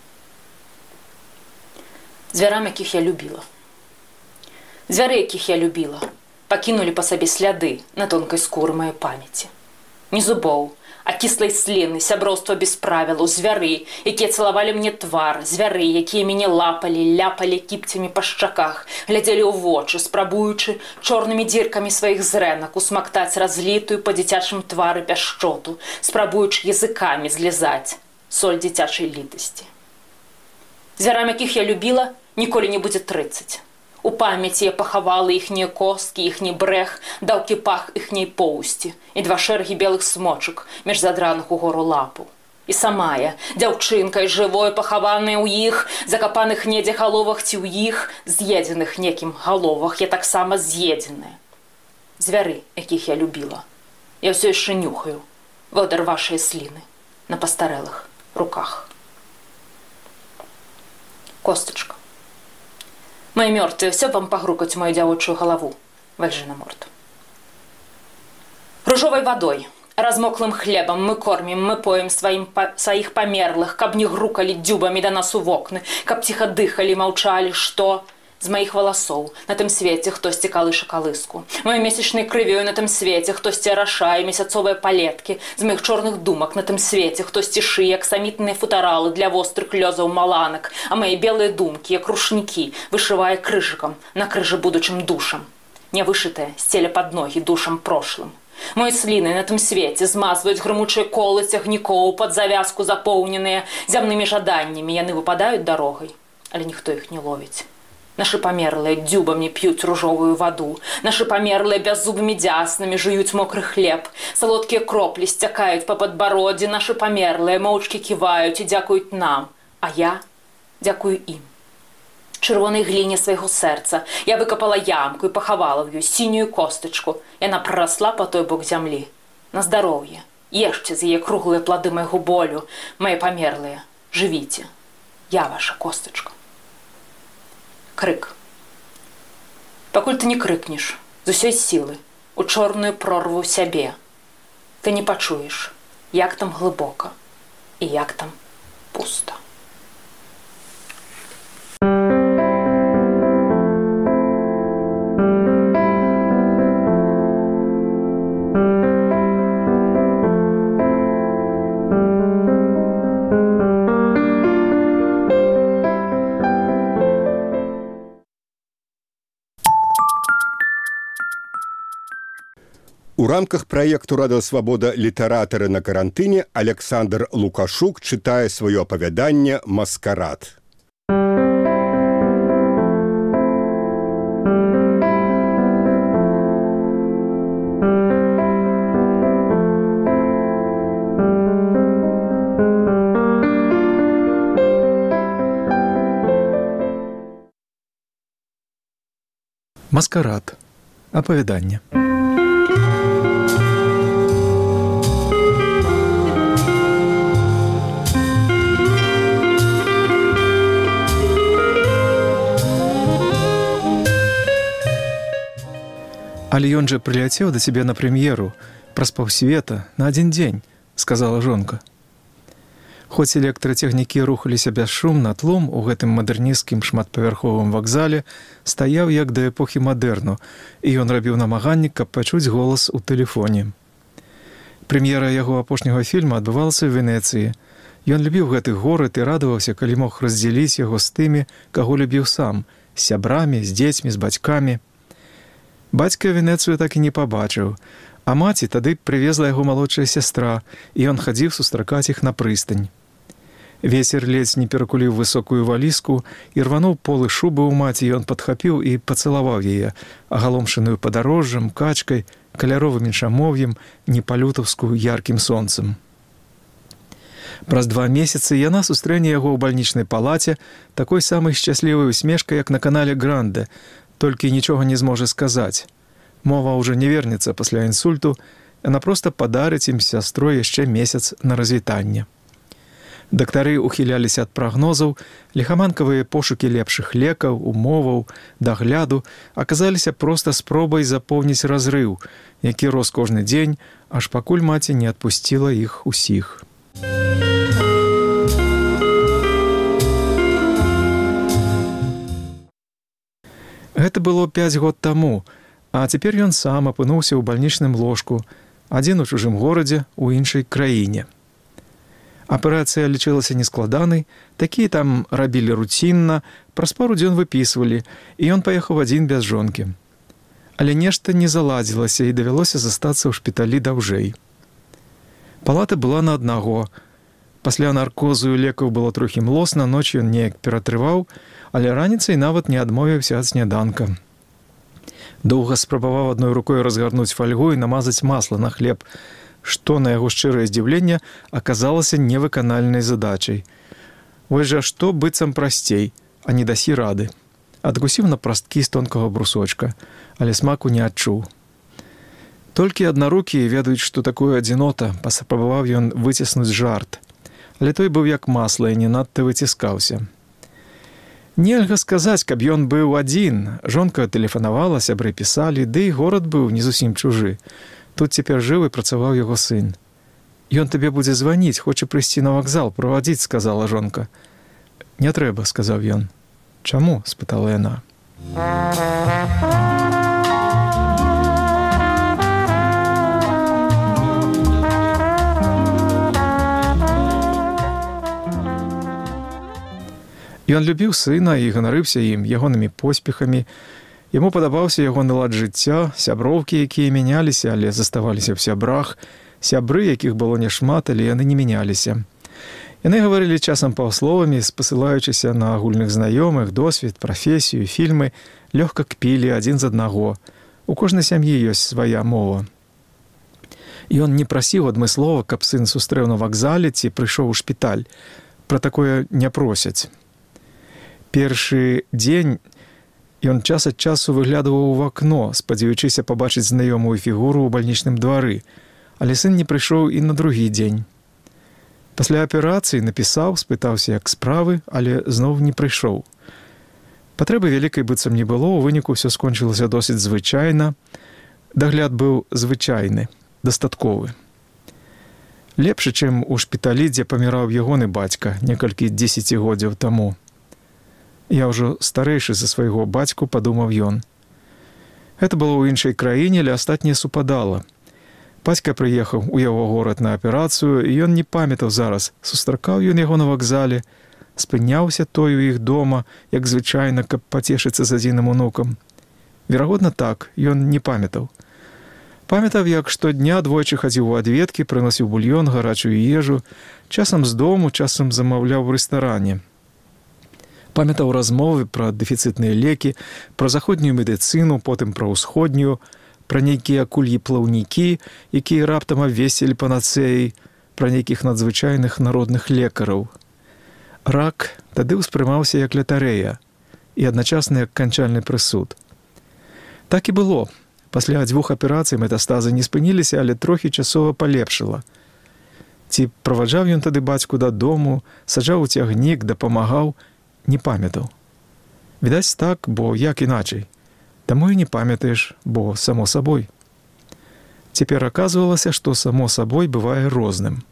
Speaker 2: Звярам, якіх я любіла. Звяры, якіх я любіла, пакінулі па сабе сляды на тонкай скуры маёй памяці. Ні зубоў, а кіслай сліны, сяброўства без правілаў, звяры, якія цалавалі мне твар, звяры, якія мяне лапалі, ляпалі кіпцямі па шчаках, глядзелі ў вочы, спрабуючы чорнымі дзіркамі сваіх зрэнак усмактаць разлітую па дзіцячым твары пяшчоту, спрабуючы языкамі злізаць соль дзіцячай літасці. Звярам, якіх я любіла, ніколі не будзе 30. У памяці я пахавала іхнія косткі, іхні брэх, даўкі пах іхняй поўсці і 2 шэрагі белых смочак між задраных угору лапу. І сама я, дзяўчынкай жывой, пахаваная ў іх, закапаных недзе галовах ці ў іх, з'едзеных некім галовах, я таксама з'едзеная. Звяры, якіх я любіла, я ўсё яшчэ нюхаю, водар вашай сліны на пастарэлых руках. Костачка. Мои мёртвые, все вам погрукать в мою дзявочую галаву, вальжына морд. Ружовой водой, размоклым хлебом мы кормим, мы поем своих померлых, каб не грукали дзюбами до нас у вокны, каб тихо дыхали, молчали, что... З моих волосоў на тым свеце хтосьці калыша калыску. Мой месячнай крывёю на тым свеце хтосьці арашае месяцовыя палеткі. З моих чорных думак на тым свеце хтосьці шые аксамітныя футаралы для вострых лёзаў маланак, а мои белыя думкі, як рушнікі, вышывае крыжыкам на крыжы будучым душам. Нявышытая сцеля пад ногі душам прошлым. Мой сліны на тым свеце змазваюць грымучыя колы цягнікоў пад завязку запоўненыя зямнымі жаданнямі. Яны выпадаюць дарогай, але ніхто іх не ловіць. Нашы памерлыя дзюбамі п'юць ружовую ваду. Нашы памерлыя бяззубымі дзяснамі жуюць мокры хлеб. Салодкія кроплі сцякаюць па падбароддзе. Нашы памерлыя моўчкі ківаюць і дзякуюць нам. А я дзякую ім. Чырвонай гліне свайго сэрца я выкапала ямку і пахавала в ёй сінюю костачку. Яна прарасла па той бок зямлі. На здароўе. Ешце з яе круглыя плады майго болю. Мае памерлыя. Жывіце. Я ваша костачка. Крык. Пакуль ты не крыкнеш з усёй сілы у чорную прорву сябе, ты не пачуеш, як там глыбока і як там пуста.
Speaker 1: У рамках праекту «Радыёсвабода. Літаратары на карантыне» Александр Лукашук чытае сваё апавяданне «Маскарад».
Speaker 3: Маскарад. Апавяданне. Але ён жа прыляцеў да цябе на прэм'еру праз паўсвета на 1 дзень, сказала жонка. Хоць электрацягнікі рухаліся бясшумна, тлум у гэтым мадэрнісцкім шматпавярховым вакзале стаяў як да эпохі мадэрну, і ён рабіў намаганне, каб пачуць голас у тэлефоне. Прэм'ера яго апошняга фільма адбывалася ў Венецыі. Ён любіў гэты горад і радаваўся, калі мог раздзяліць яго з тымі, каго любіў сам, з сябрамі, з дзецьмі, з бацькамі. Бацька Венецыю так і не пабачыў, а маці тады прывезла яго малодшая сястра, і ён хадзіў сустракаць іх на прыстань. Вецер ледзь не перакуліў высокую валізку і рвануў полы шубы ў маці, ён падхапіў і пацалаваў яе, агаломшаную падарожжам, качкай, каляровым іншамоўем, непалютаўскую яркім сонцам. Праз 2 месяцы яна сустрэне яго ў бальнічнай палаце такой самай шчаслівай усмешкай, як на канале «Гранде», толькі нічога не зможа сказаць. Мова ўжо не вернецца пасля інсульту, яна проста падарыць ім сястрой яшчэ месяц на развітанне. Дактары ухіляліся ад прагнозаў, ліхаманкавыя пошукі лепшых лекаў, умоваў, дагляду аказаліся проста спробай запоўніць разрыў, які рос кожны дзень, аж пакуль маці не адпусціла іх усіх. Гэта было 5 год таму, а цяпер ён сам апынуўся ў бальнічным ложку, Адзін у чужым горадзе, у іншай краіне. Аперацыя лічылася нескладанай, такія там рабілі руцінна, праз пару дзён выпісвалі, і ён паехаў адзін без жонкі. Але нешта не заладзілася і давялося застацца ў шпіталі даўжэй. Палата была на аднаго. Пасля наркозу і лекаў было трохі млосна, ноч ён неяк ператрываў, але раніцай нават не адмовіўся ад сняданка. Доўга спрабаваў адной рукой разгарнуць фальгу і намазаць масла на хлеб, што, на яго шчырае здзіўленне, аказалася невыканальнай задачай. Вось жа што быццам прасцей, а не дасі рады. Адкусіў на прасткі з тонкага брусочка, але смаку не адчуў. Толькі аднарукія ведаюць, што такое адзінота, паспрабаваў ён выціснуць жарт. Але той быў як масла і не надта выціскаўся. Нельга сказаць, каб ён быў адзін. Жонка тэлефанавала, сябры пісалі, ды і горад быў не зусім чужы. Тут цяпер жыў і працаваў яго сын. «Ён табе будзе званіць, хоча прыйсці на вакзал, правадзіць», — сказала жонка. «Не трэба», — сказаў ён. «Чаму?» — спытала яна. Ён любіў сына і ганарыўся ім, ягонымі поспехамі. Яму падабаўся ягоны лад жыцця, сяброўкі, якія мяняліся, але заставаліся ў сябрах, сябры, якіх было няшмат, але яны не мяняліся. Яны гаварылі часам паўсловамі, спасылаючыся на агульных знаёмых, досвед, прафесію, фільмы, лёгка кпілі адзін з аднаго. У кожнай сям'і ёсць свая мова. Ён не прасіў адмыслова, каб сын сустрэў на вакзале ці прыйшоў у шпіталь. Пра такое не просяць. Першы дзень ён час ад часу выглядываў у акно, спадзяючыся пабачыць знаёмую фігуру ў бальнічным двары, але сын не прыйшоў і на другі дзень. Пасля аперацыі напісаў, спытаўся, як справы, але зноў не прыйшоў. Патрэбы вялікай быццам не было, у выніку ўсё скончылася досыць звычайна. Дагляд быў звычайны, дастатковы. Лепшы, чым у шпіталі, дзе паміраў ягоны бацька некалькі дзесяцігоддзяў таму. «Я ўжо старэйшы за свайго бацьку», — падумаў ён. Гэта было ў іншай краіне, але астатняе супадала. Бацька прыехаў у яго горад на аперацыю, і ён не памятаў зараз, сустракаў ён яго на вакзале, спыняўся той у іх дома, як звычайна, каб пацешыцца з адзіным унукам. Верагодна так, ён не памятаў. Памятаў, як штодня двойчы хадзіў у адведкі, прыносіў бульён, гарачую ежу, часам з дому, часам замаўляў у рэстаране. Памятаў размовы пра дэфіцытныя лекі, пра заходнюю медыцыну, потым пра ўсходнюю, пра нейкія кульі-плаўнікі, якія раптам абвесцілі панацэяй, пра нейкіх надзвычайных народных лекараў. Рак тады ўспрымаўся як лятарэя і адначасна як канчальны прысуд. Так і было. Пасля 2 аперацый метастазы не спыніліся, але трохі часова палепшыла. Ці праваджаў ён тады бацьку дадому, саджаў у цягнік, дапамагаў, не памятаў. Відаць так, бо як іначай. Таму і не памятаеш, бо само сабой. Цяпер аказвалася, што само сабой бывае розным.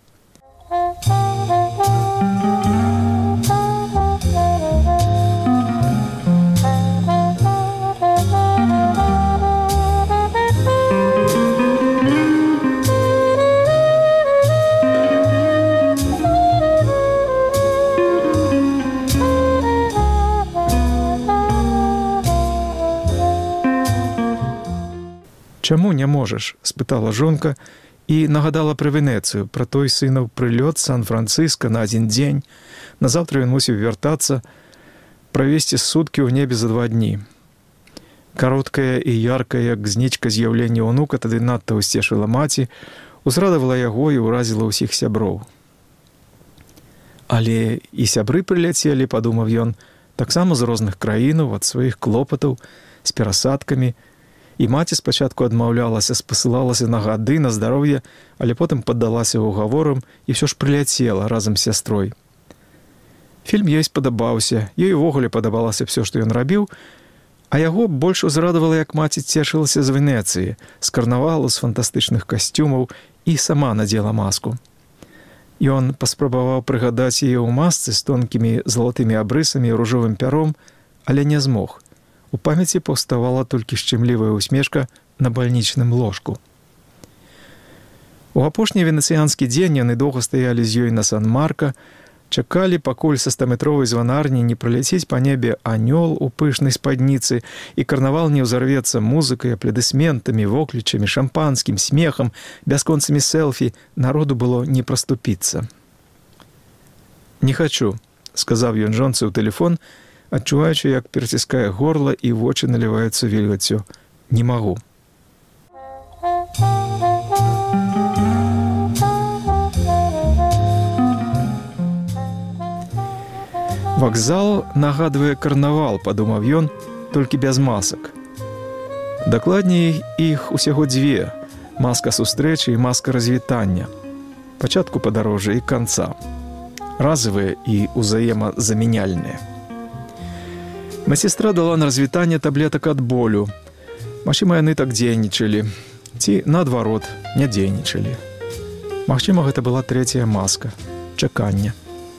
Speaker 3: «Чаму не можаш?» – спытала жонка і нагадала пра Венецыю, пра той сынаў прылёт з Сан-Францыска на адзін дзень. Назаўтра ён мусіў вяртацца, правесці суткі ў небе за 2 дні. Кароткая і яркая, як знічка з'яўлення ўнука, тады надта ўсцешыла маці, узрадавала яго і ўразіла ўсіх сяброў. Але і сябры прыляцелі, падумаў ён, таксама з розных краінаў, ад сваіх клопатаў, з перасадкамі. І маці спачатку адмаўлялася, спасылалася на гады, на здароўе, але потым паддалася ўгаворам і ўсё ж прыляцела разам з сястрой. Фільм ёй спадабаўся, ёй увогуле падабалася ўсё, што ён рабіў, а яго больш узрадавала, як маці цешылася з Венецыі, з карнавалу, з фантастычных касцюмаў і сама надзела маску. Ён паспрабаваў прыгадаць яе ў масцы з тонкімі залатымі абрысамі і ружовым пяром, але не змог. У памяці паўставала толькі шчымлівая усмешка на бальнічным ложку. У апошні венецыянскі дзень яны доўга стаялі з ёй на Сан-Марка, чакалі, пакуль са 100-метровай званарні не праляціць па небе анёл у пышнай спадніцы і карнавал не ўзарвецца музыкай, аплодысментамі, воклічамі, шампанскім, смехам, бясконцамі селфі. Народу было не праступіцца. «Не хачу», – сказаў ён жонцы ў тэлефон, адчуваючы, як пераціскае горла і вочы наліваюцца вільгаццю. «Не магу». Вакзал нагадвае карнавал, падумаў ён, толькі без масак. Дакладней, іх усяго дзве – маска сустрэчы і маска развітання. Пачатку падарожжа і канца. Разавыя і ўзаемазамяняльныя. Медсестра дала на развітанне таблетак ад болю. Магчыма, яны так дзейнічалі. Ці, наадварот, не дзейнічалі. Магчыма, гэта была трэцяя маска – чакання.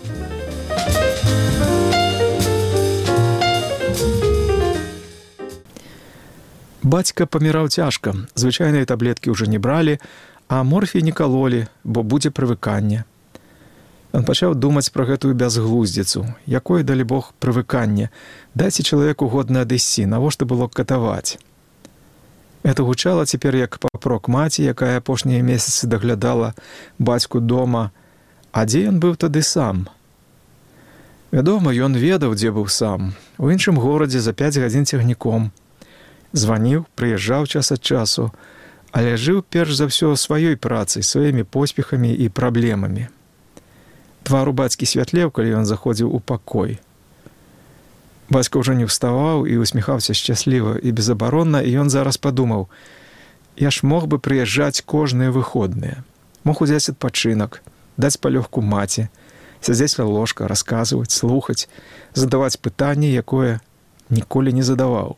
Speaker 3: Бацька паміраў цяжка, звычайныя таблеткі ўжо не бралі, а морфій не калолі, бо будзе прывыканне. Ён пачаў думаць пра гэтую бязглуздзіцу. Якое, далі Бог, прывыканне? Дайце чалавеку годна адысці, навошта было катаваць? Это гучала цяпер як папрок маці, якая апошнія месяцы даглядала бацьку дома. А дзе ён быў тады сам? Вядома, ён ведаў, дзе быў сам. У іншым горадзе за 5 гадзін цягніком. Званіў, прыязджаў час ад часу, але жыў перш за ўсё сваёй працай, сваімі поспехамі і праблемамі. Твар у бацькі святлеў, калі ён заходзіў у пакой. Бацька ўжо не ўставаў і усміхаўся шчасліва і безабаронна, і ён зараз падумаў: я ж мог бы прыязджаць кожныя выходныя. Мог узяць адпачынак, даць палёгку маці, сядзець ля ложка, расказваць, слухаць, задаваць пытанне, якое ніколі не задаваў.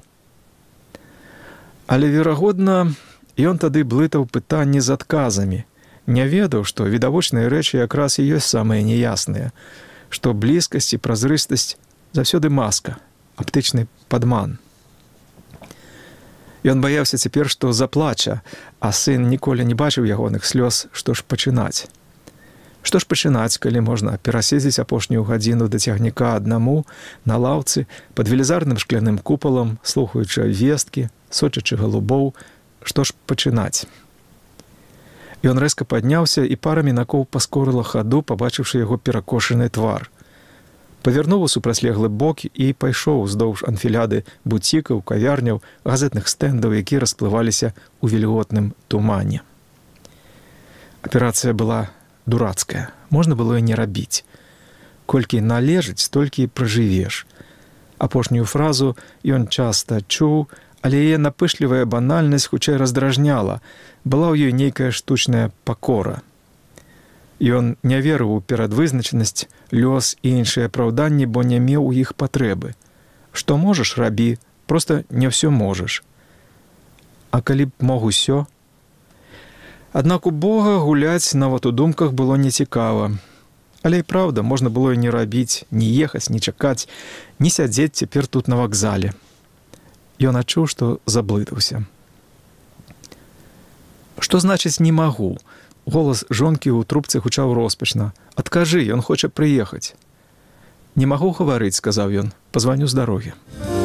Speaker 3: Але, верагодна, ён тады блытаў пытанні з адказамі. Не ведаў, што відавочныя рэчы якраз і ёсць самыя няясныя, што блізкасць і празрыстасць заўсёды маска, аптычны падман. Ён баяўся цяпер, што заплача, а сын ніколі не бачыў ягоных слёз, што ж пачынаць. Што ж пачынаць, калі можна пераседзець апошнюю гадзіну да цягніка аднаму, на лаўцы, пад велізарным шкляным купалам, слухаючы весткі, сочачы галубоў, што ж пачынаць? Ён рэзка падняўся і пара мінакоў паскорыла хаду, пабачыўшы яго перакошаны твар. Павярнуў у супрацьлеглы бок і пайшоў уздоўж анфіляды буцікаў, кавярняў, газетных стэндаў, якія расплываліся ў вільготным тумане. Аперацыя была дурацкая, можна было і не рабіць. Колькі належыць, столькі і пражывеш. Апошнюю фразу ён часта чуў, але яе напышлівая банальнасць хутчэй раздражняла, была ў ёй нейкая штучная пакора. Ён не верыў у перадвызначанасць, лёс і іншыя апраўданні, бо не меў у іх патрэбы. Што можаш, рабі, проста не ўсё можаш. А калі б мог усё? Аднак у Бога гуляць нават у думках было нецікава. Але і праўда, можна было і не рабіць, не ехаць, не чакаць, не сядзець цяпер тут на вакзале. Ён адчуў, што заблытаўся. Што значыць «не магу»? Голас жонкі ў трубцы гучаў роспачна. «Адкажы, ён хоча прыехаць». «Не магу гаварыць», — сказаў ён, — «пазваню з дарогі».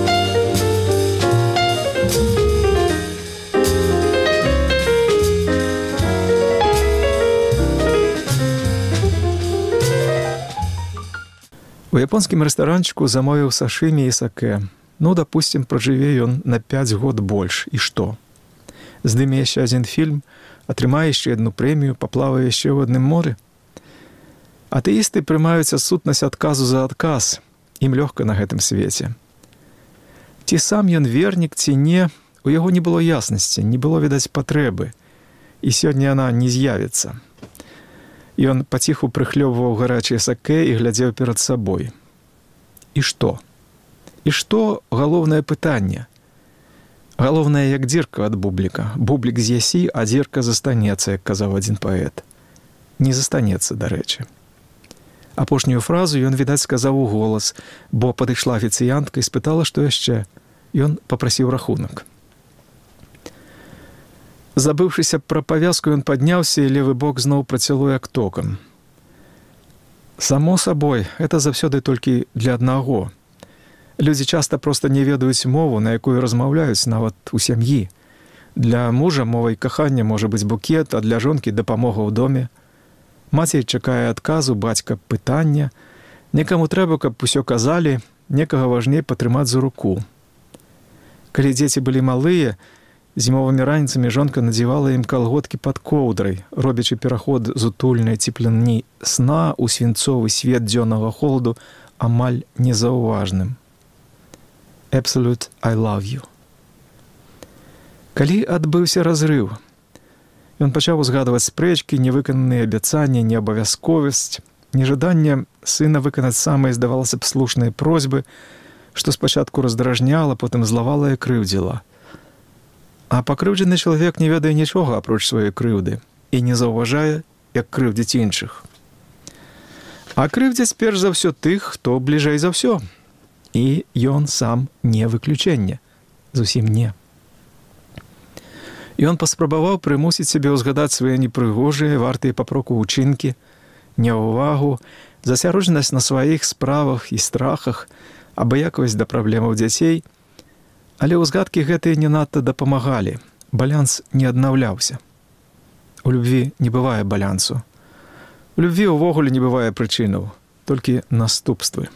Speaker 3: У японскім рэстаранчыку замовіў сашымі і саке. Ну, допустим, прожыве ён на 5 год больш. І што? Здыме яшчэ адзін фільм, атрымае яшчэ адну прэмію, паплавае яшчэ ў адным моры? Атэісты прымаюць адсутнасць адказу за адказ. Ім лёгка на гэтым свеце. Ці сам ён вернік, ці не, у яго не было яснасці, не было, відаць, патрэбы. І сёння яна не з'явіцца. Ён паціху прыхлёбваў гарачыя саке і глядзеў перад сабой. І што? І што галоўнае пытанне? Галоўнае, як дзірка ад бубліка. Бублік з'ясі, а дзірка застанецца, як казаў адзін паэт. Не застанецца, дарэчы. Апошнюю фразу ён, відаць, сказаў у голас, бо падышла афіцыянтка і спытала, што яшчэ. Ён папрасіў рахунак. Забыўшыся пра павязку, ён падняўся, і левы бок зноў працяло як токам. Само сабой, гэта заўсёды толькі для аднаго. Людзі часта проста не ведаюць мову, на якую размаўляюць нават у сям'і. Для мужа мовай кахання можа быць букет, а для жонкі дапамога ў доме. Маці чакае адказу, бацька пытання. Некаму трэба, каб усё казалі, некага важней патрымаць за руку. Калі дзеці былі малыя, зімовымі раніцамі жонка надзявала ім калготкі пад коўдрай, робячы пераход з утульнай цеплыні сна ў свінцовы свет дзённага холаду амаль незаўважным. Absolute I love you. Калі адбыўся разрыў, ён пачаў узгадваць спрэчкі, невыкананыя абяцанні, неабавязковасць, нежаданне сына выканаць самыя, здавалася б, слушныя просьбы, што спачатку раздражняла, потым злавала і крыўдзіла. А пакрыўджаны чалавек не ведае нічога апроч сваёй крыўды і не заўважае, як крыўдзіць іншых. А крыўдзяць перш за ўсё тых, хто бліжэй за ўсё. І ён сам не выключэнне. Зусім не. Ён паспрабаваў прымусіць сябе ўзгадаць свае непрыгожыя, вартыя папроку ўчынкі, няўвагу, засяроджанасць на сваіх справах і страхах, абыякавасць да праблемаў дзяцей, але ўзгадкі гэтыя не надта дапамагалі, баланс не аднаўляўся. У любві не бывае балансу. У любві ўвогуле не бывае прычынаў, толькі наступствы.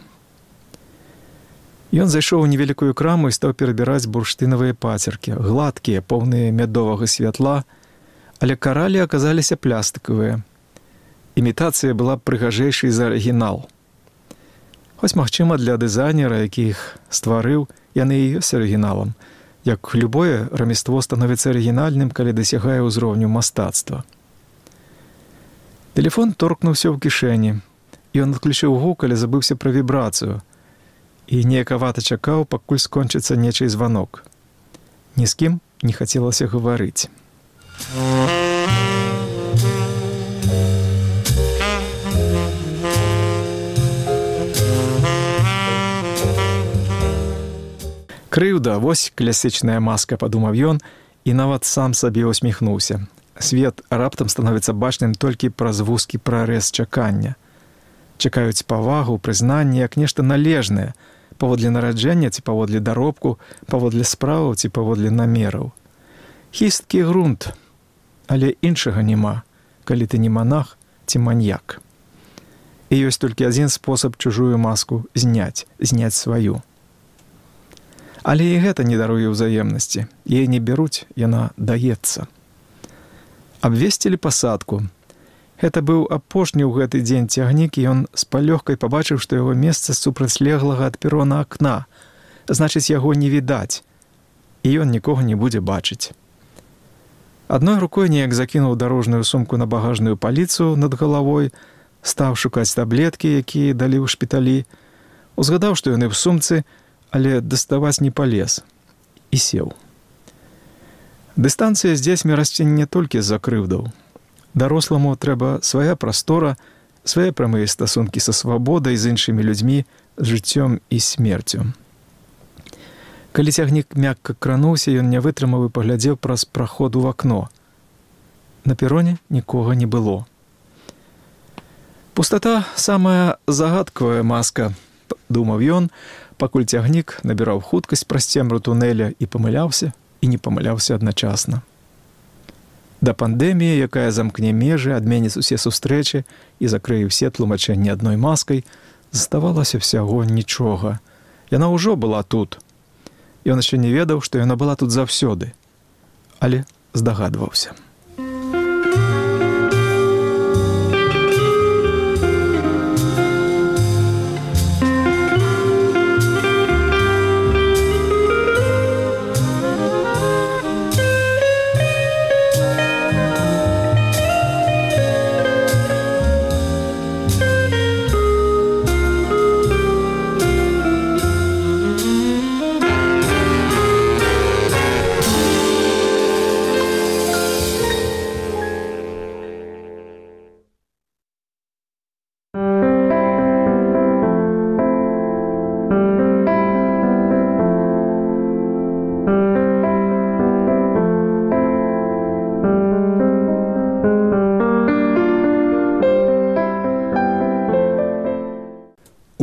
Speaker 3: Ён зайшоў у невялікую краму і стаў перабіраць бурштынавыя пацеркі, гладкія, поўныя мядовага святла, але каралі аказаліся пластыкавыя. Імітацыя была прыгажэйшай за арыгінал. Хоць, магчыма, для дызайнера, які іх стварыў, яны і ёсць арыгіналам, як любое рамяство становіцца арыгінальным, калі дасягае ўзроўню мастацтва. Тэлефон торкнуўся ў кішэні. Ён адключыў гук, але забыўся пра вібрацыю. І неякавата чакаў, пакуль скончыцца нечый званок. Ні з кім не хацелася гаварыць. Крыўда, вось класічная маска, падумаў ён, і нават сам сабе усміхнуўся. Свет раптам становіцца бачным толькі праз вузкі прарэз чакання. Чакаюць павагу, прызнанне як нешта належнае, паводле нараджэння ці паводле даробку, паводле справаў ці паводле намераў. Хісткі грунт, але іншага няма, калі ты не манах ці маньяк. І ёсць толькі адзін спосаб чужую маску зняць сваю. Але і гэта не даруе ўзаемнасці. Яе не бяруць, яна даецца. Абвесцілі пасадку. Гэта быў апошні ў гэты дзень цягнік, і ён з палёгкай пабачыў, што яго месца супрацьлеглага ад перона акна. Значыць, яго не відаць, і ён нікога не будзе бачыць. Адной рукой неяк закінуў дарожную сумку на багажную паліцу над галавой, стаў шукаць таблеткі, якія далі ў шпіталі, узгадаў, што яны ў сумцы, але даставаць не палез, і сеў. Дыстанцыя з дзецьмі расце не толькі з-за крыўдаў. Даросламу трэба свая прастора, свае прамыя стасункі са свабодай, з іншымі людзьмі, з жыццём і смерцю. Калі цягнік мякка крануўся, ён не вытрымаў і паглядзеў праз праход у акно. На пероне нікога не было. Пустата – самая загадкавая маска, думаў ён, пакуль цягнік набіраў хуткасць праз цемру тунэля і памыляўся, і не памыляўся адначасна. Да пандэміі, якая замкне межы, адменіць усе сустрэчы і закрые ўсе тлумачэнні адной маскай, заставалася ўсяго нічога. Яна ўжо была тут. Ён яшчэ не ведаў, што яна была тут заўсёды, але здагадваўся.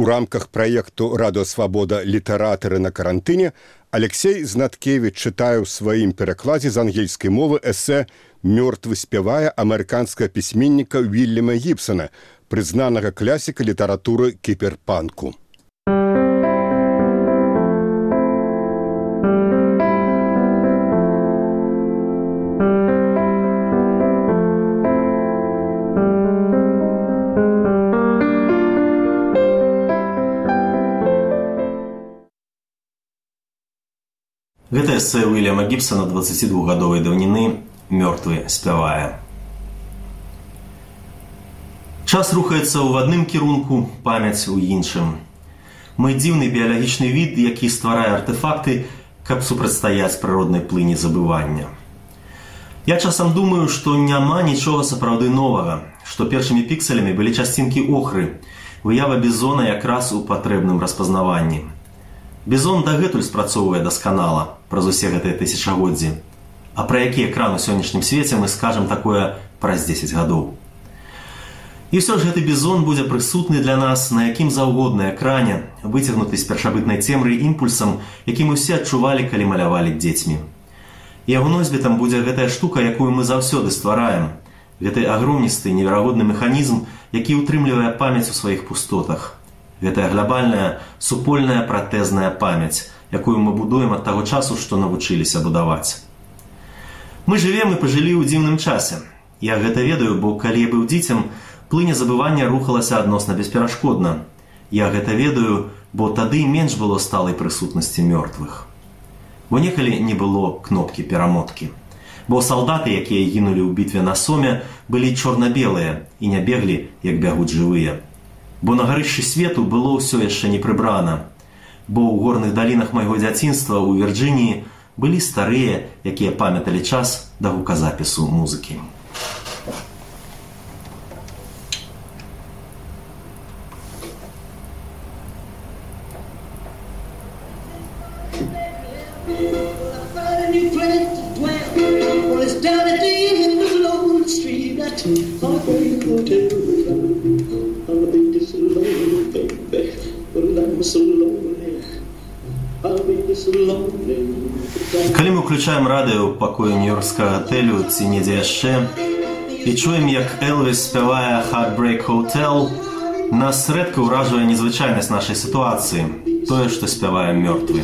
Speaker 1: рамках праекту «Радыёсвабода. Літаратары на карантыне» Алексей Знаткевич чытае ў сваім перакладзе з ангельскай мовы эсэ «Мёртвы спявае» амерыканскага пісьменніка Уільяма Гібсона, прызнанага класіка літаратуры кіберпанку.
Speaker 4: Гэта эсэ Уільяма Гібсона 22-гадовай даўніны «Мёртвы спявае». Час рухаецца ў адным кірунку, памяць у іншым. Мы дзіўны біялагічны від, які стварае артефакты, каб супрацьстаяць прыроднай плыні забывання. Я часам думаю, што няма нічога сапраўды новага, што першымі пікселямі былі часцінкі охры, выява бізона якраз у патрэбным распазнаванні. Бізон дагэтуль спрацоўвае дасканала праз усе гэтыя тысячагоддзі. А пра які экран у сённяшнім свеце мы скажам такое праз 10 гадоў. І ўсё ж гэты бізон будзе прысутны для нас на якім заўгодна экране, выцягнуты з першабытнай цемры імпульсам, які мы ўсе адчувалі, калі малявалі дзецьмі. Яго носьбітам будзе гэтая штука, якую мы заўсёды ствараем. Гэты агромністы, неверагодны механізм, які ўтрымлівае памяць у сваіх пустотах. Гэтая глобальная, супольная пратэзная памяць, якую мы будуем ад таго часу, што навучыліся будаваць. Мы жывем і пажылі ў дзіўным часе. Я гэта ведаю, бо калі я быў дзіцем, плыня забывання рухалася адносна бесперашкодна. Я гэта ведаю, бо тады менш было сталай прысутнасці мёртвых. Бо некалі не было кнопкі перамоткі. Бо салдаты, якія гінулі ў бітве на Соме, былі чорна-белыя і не беглі, як бягуць жывыя. Бо на гарышчы свету было ўсё яшчэ не прыбрана. Бо ў горных далінах майго дзяцінства ў Вірджыніі былі старыя, якія памяталі час да гуказапісу музыкі. Калі мы ўключаем радыё ў пакоі нью-йоркскага гатэлю ці недзе яшчэ і чуем, як Элвіс спявае «Heartbreak Hotel», нас рэдка ўражвае незвычайнасць нашай сітуацыі, тое, што спявае мёртвы.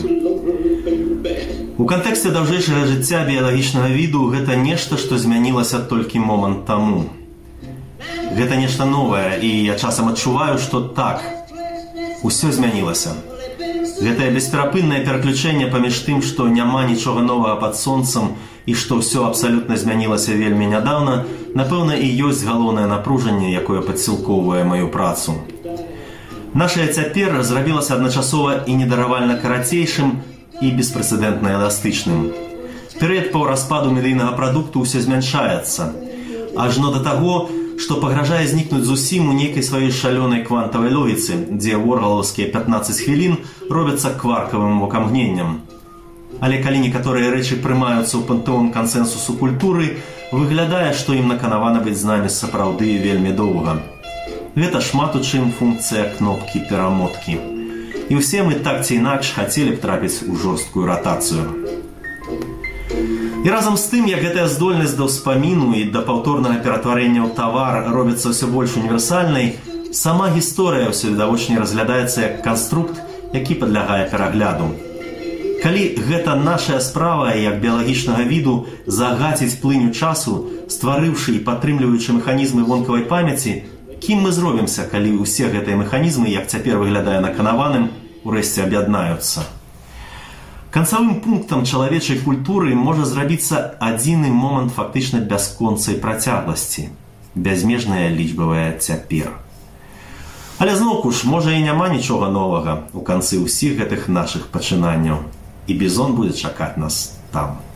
Speaker 4: У кантэксце даўжэйшага жыцця біялагічнага віду гэта нешта, што змянілася толькі момант таму. Гэта нешта новае, і я часам адчуваю, што так, усё змянілася. Гэтае бесперапыннае пераключэнне паміж тым, што няма нічога новага пад сонцам і што ўсё абсалютна змянілася вельмі нядаўна, напэўна, і ёсць галоўнае напружанне, якое падсілкоўвае маю працу. Нашае цяпер зрабілася адначасова і недаравальна карацейшым і беспрэцэдэнтна эластычным. Перыяд паўраспаду медыйнага прадукту ўсё змяншаецца, ажно да таго, што пагражае знікнуць зусім у нейкай сваёй шалёнай квантавай логіцы, дзе воргалаўскія 15 хвілін робяцца кваркавым вокамгненнем. Але калі некаторыя рэчы прымаюцца ў пантэон кансэнсусу культуры, выглядае, што ім наканавана быць з намі сапраўды вельмі доўга. Гэта шмат у чым функцыя кнопкі перамоткі. І ўсе мы так ці інакш хацелі б трапіць у жорсткую ратацыю. І разам з тым, як гэтая здольнасць да ўспаміну і да паўторнага ператварэння ў тавар робіцца ўсё больш універсальнай, сама гісторыя ўсё відавочней разглядаецца як канструкт, які падлягае перагляду. Калі гэта нашая справа, як біялагічнага віду, загаціць плыню часу, стварыўшы і падтрымліваючы механізмы вонкавай памяці, кім мы зробімся, калі ўсе гэтыя механізмы, як цяпер выглядае наканаваным, урэшце аб'яднаюцца? Канцавым пунктам чалавечай культуры можа зрабіцца адзіны момант фактычна бясконцай працягласці – бязмежная лічбавая цяпер. Але зноўку ж, можа і няма нічога новага ў канцы ўсіх гэтых нашых пачынанняў, і бізон будзе чакаць нас там.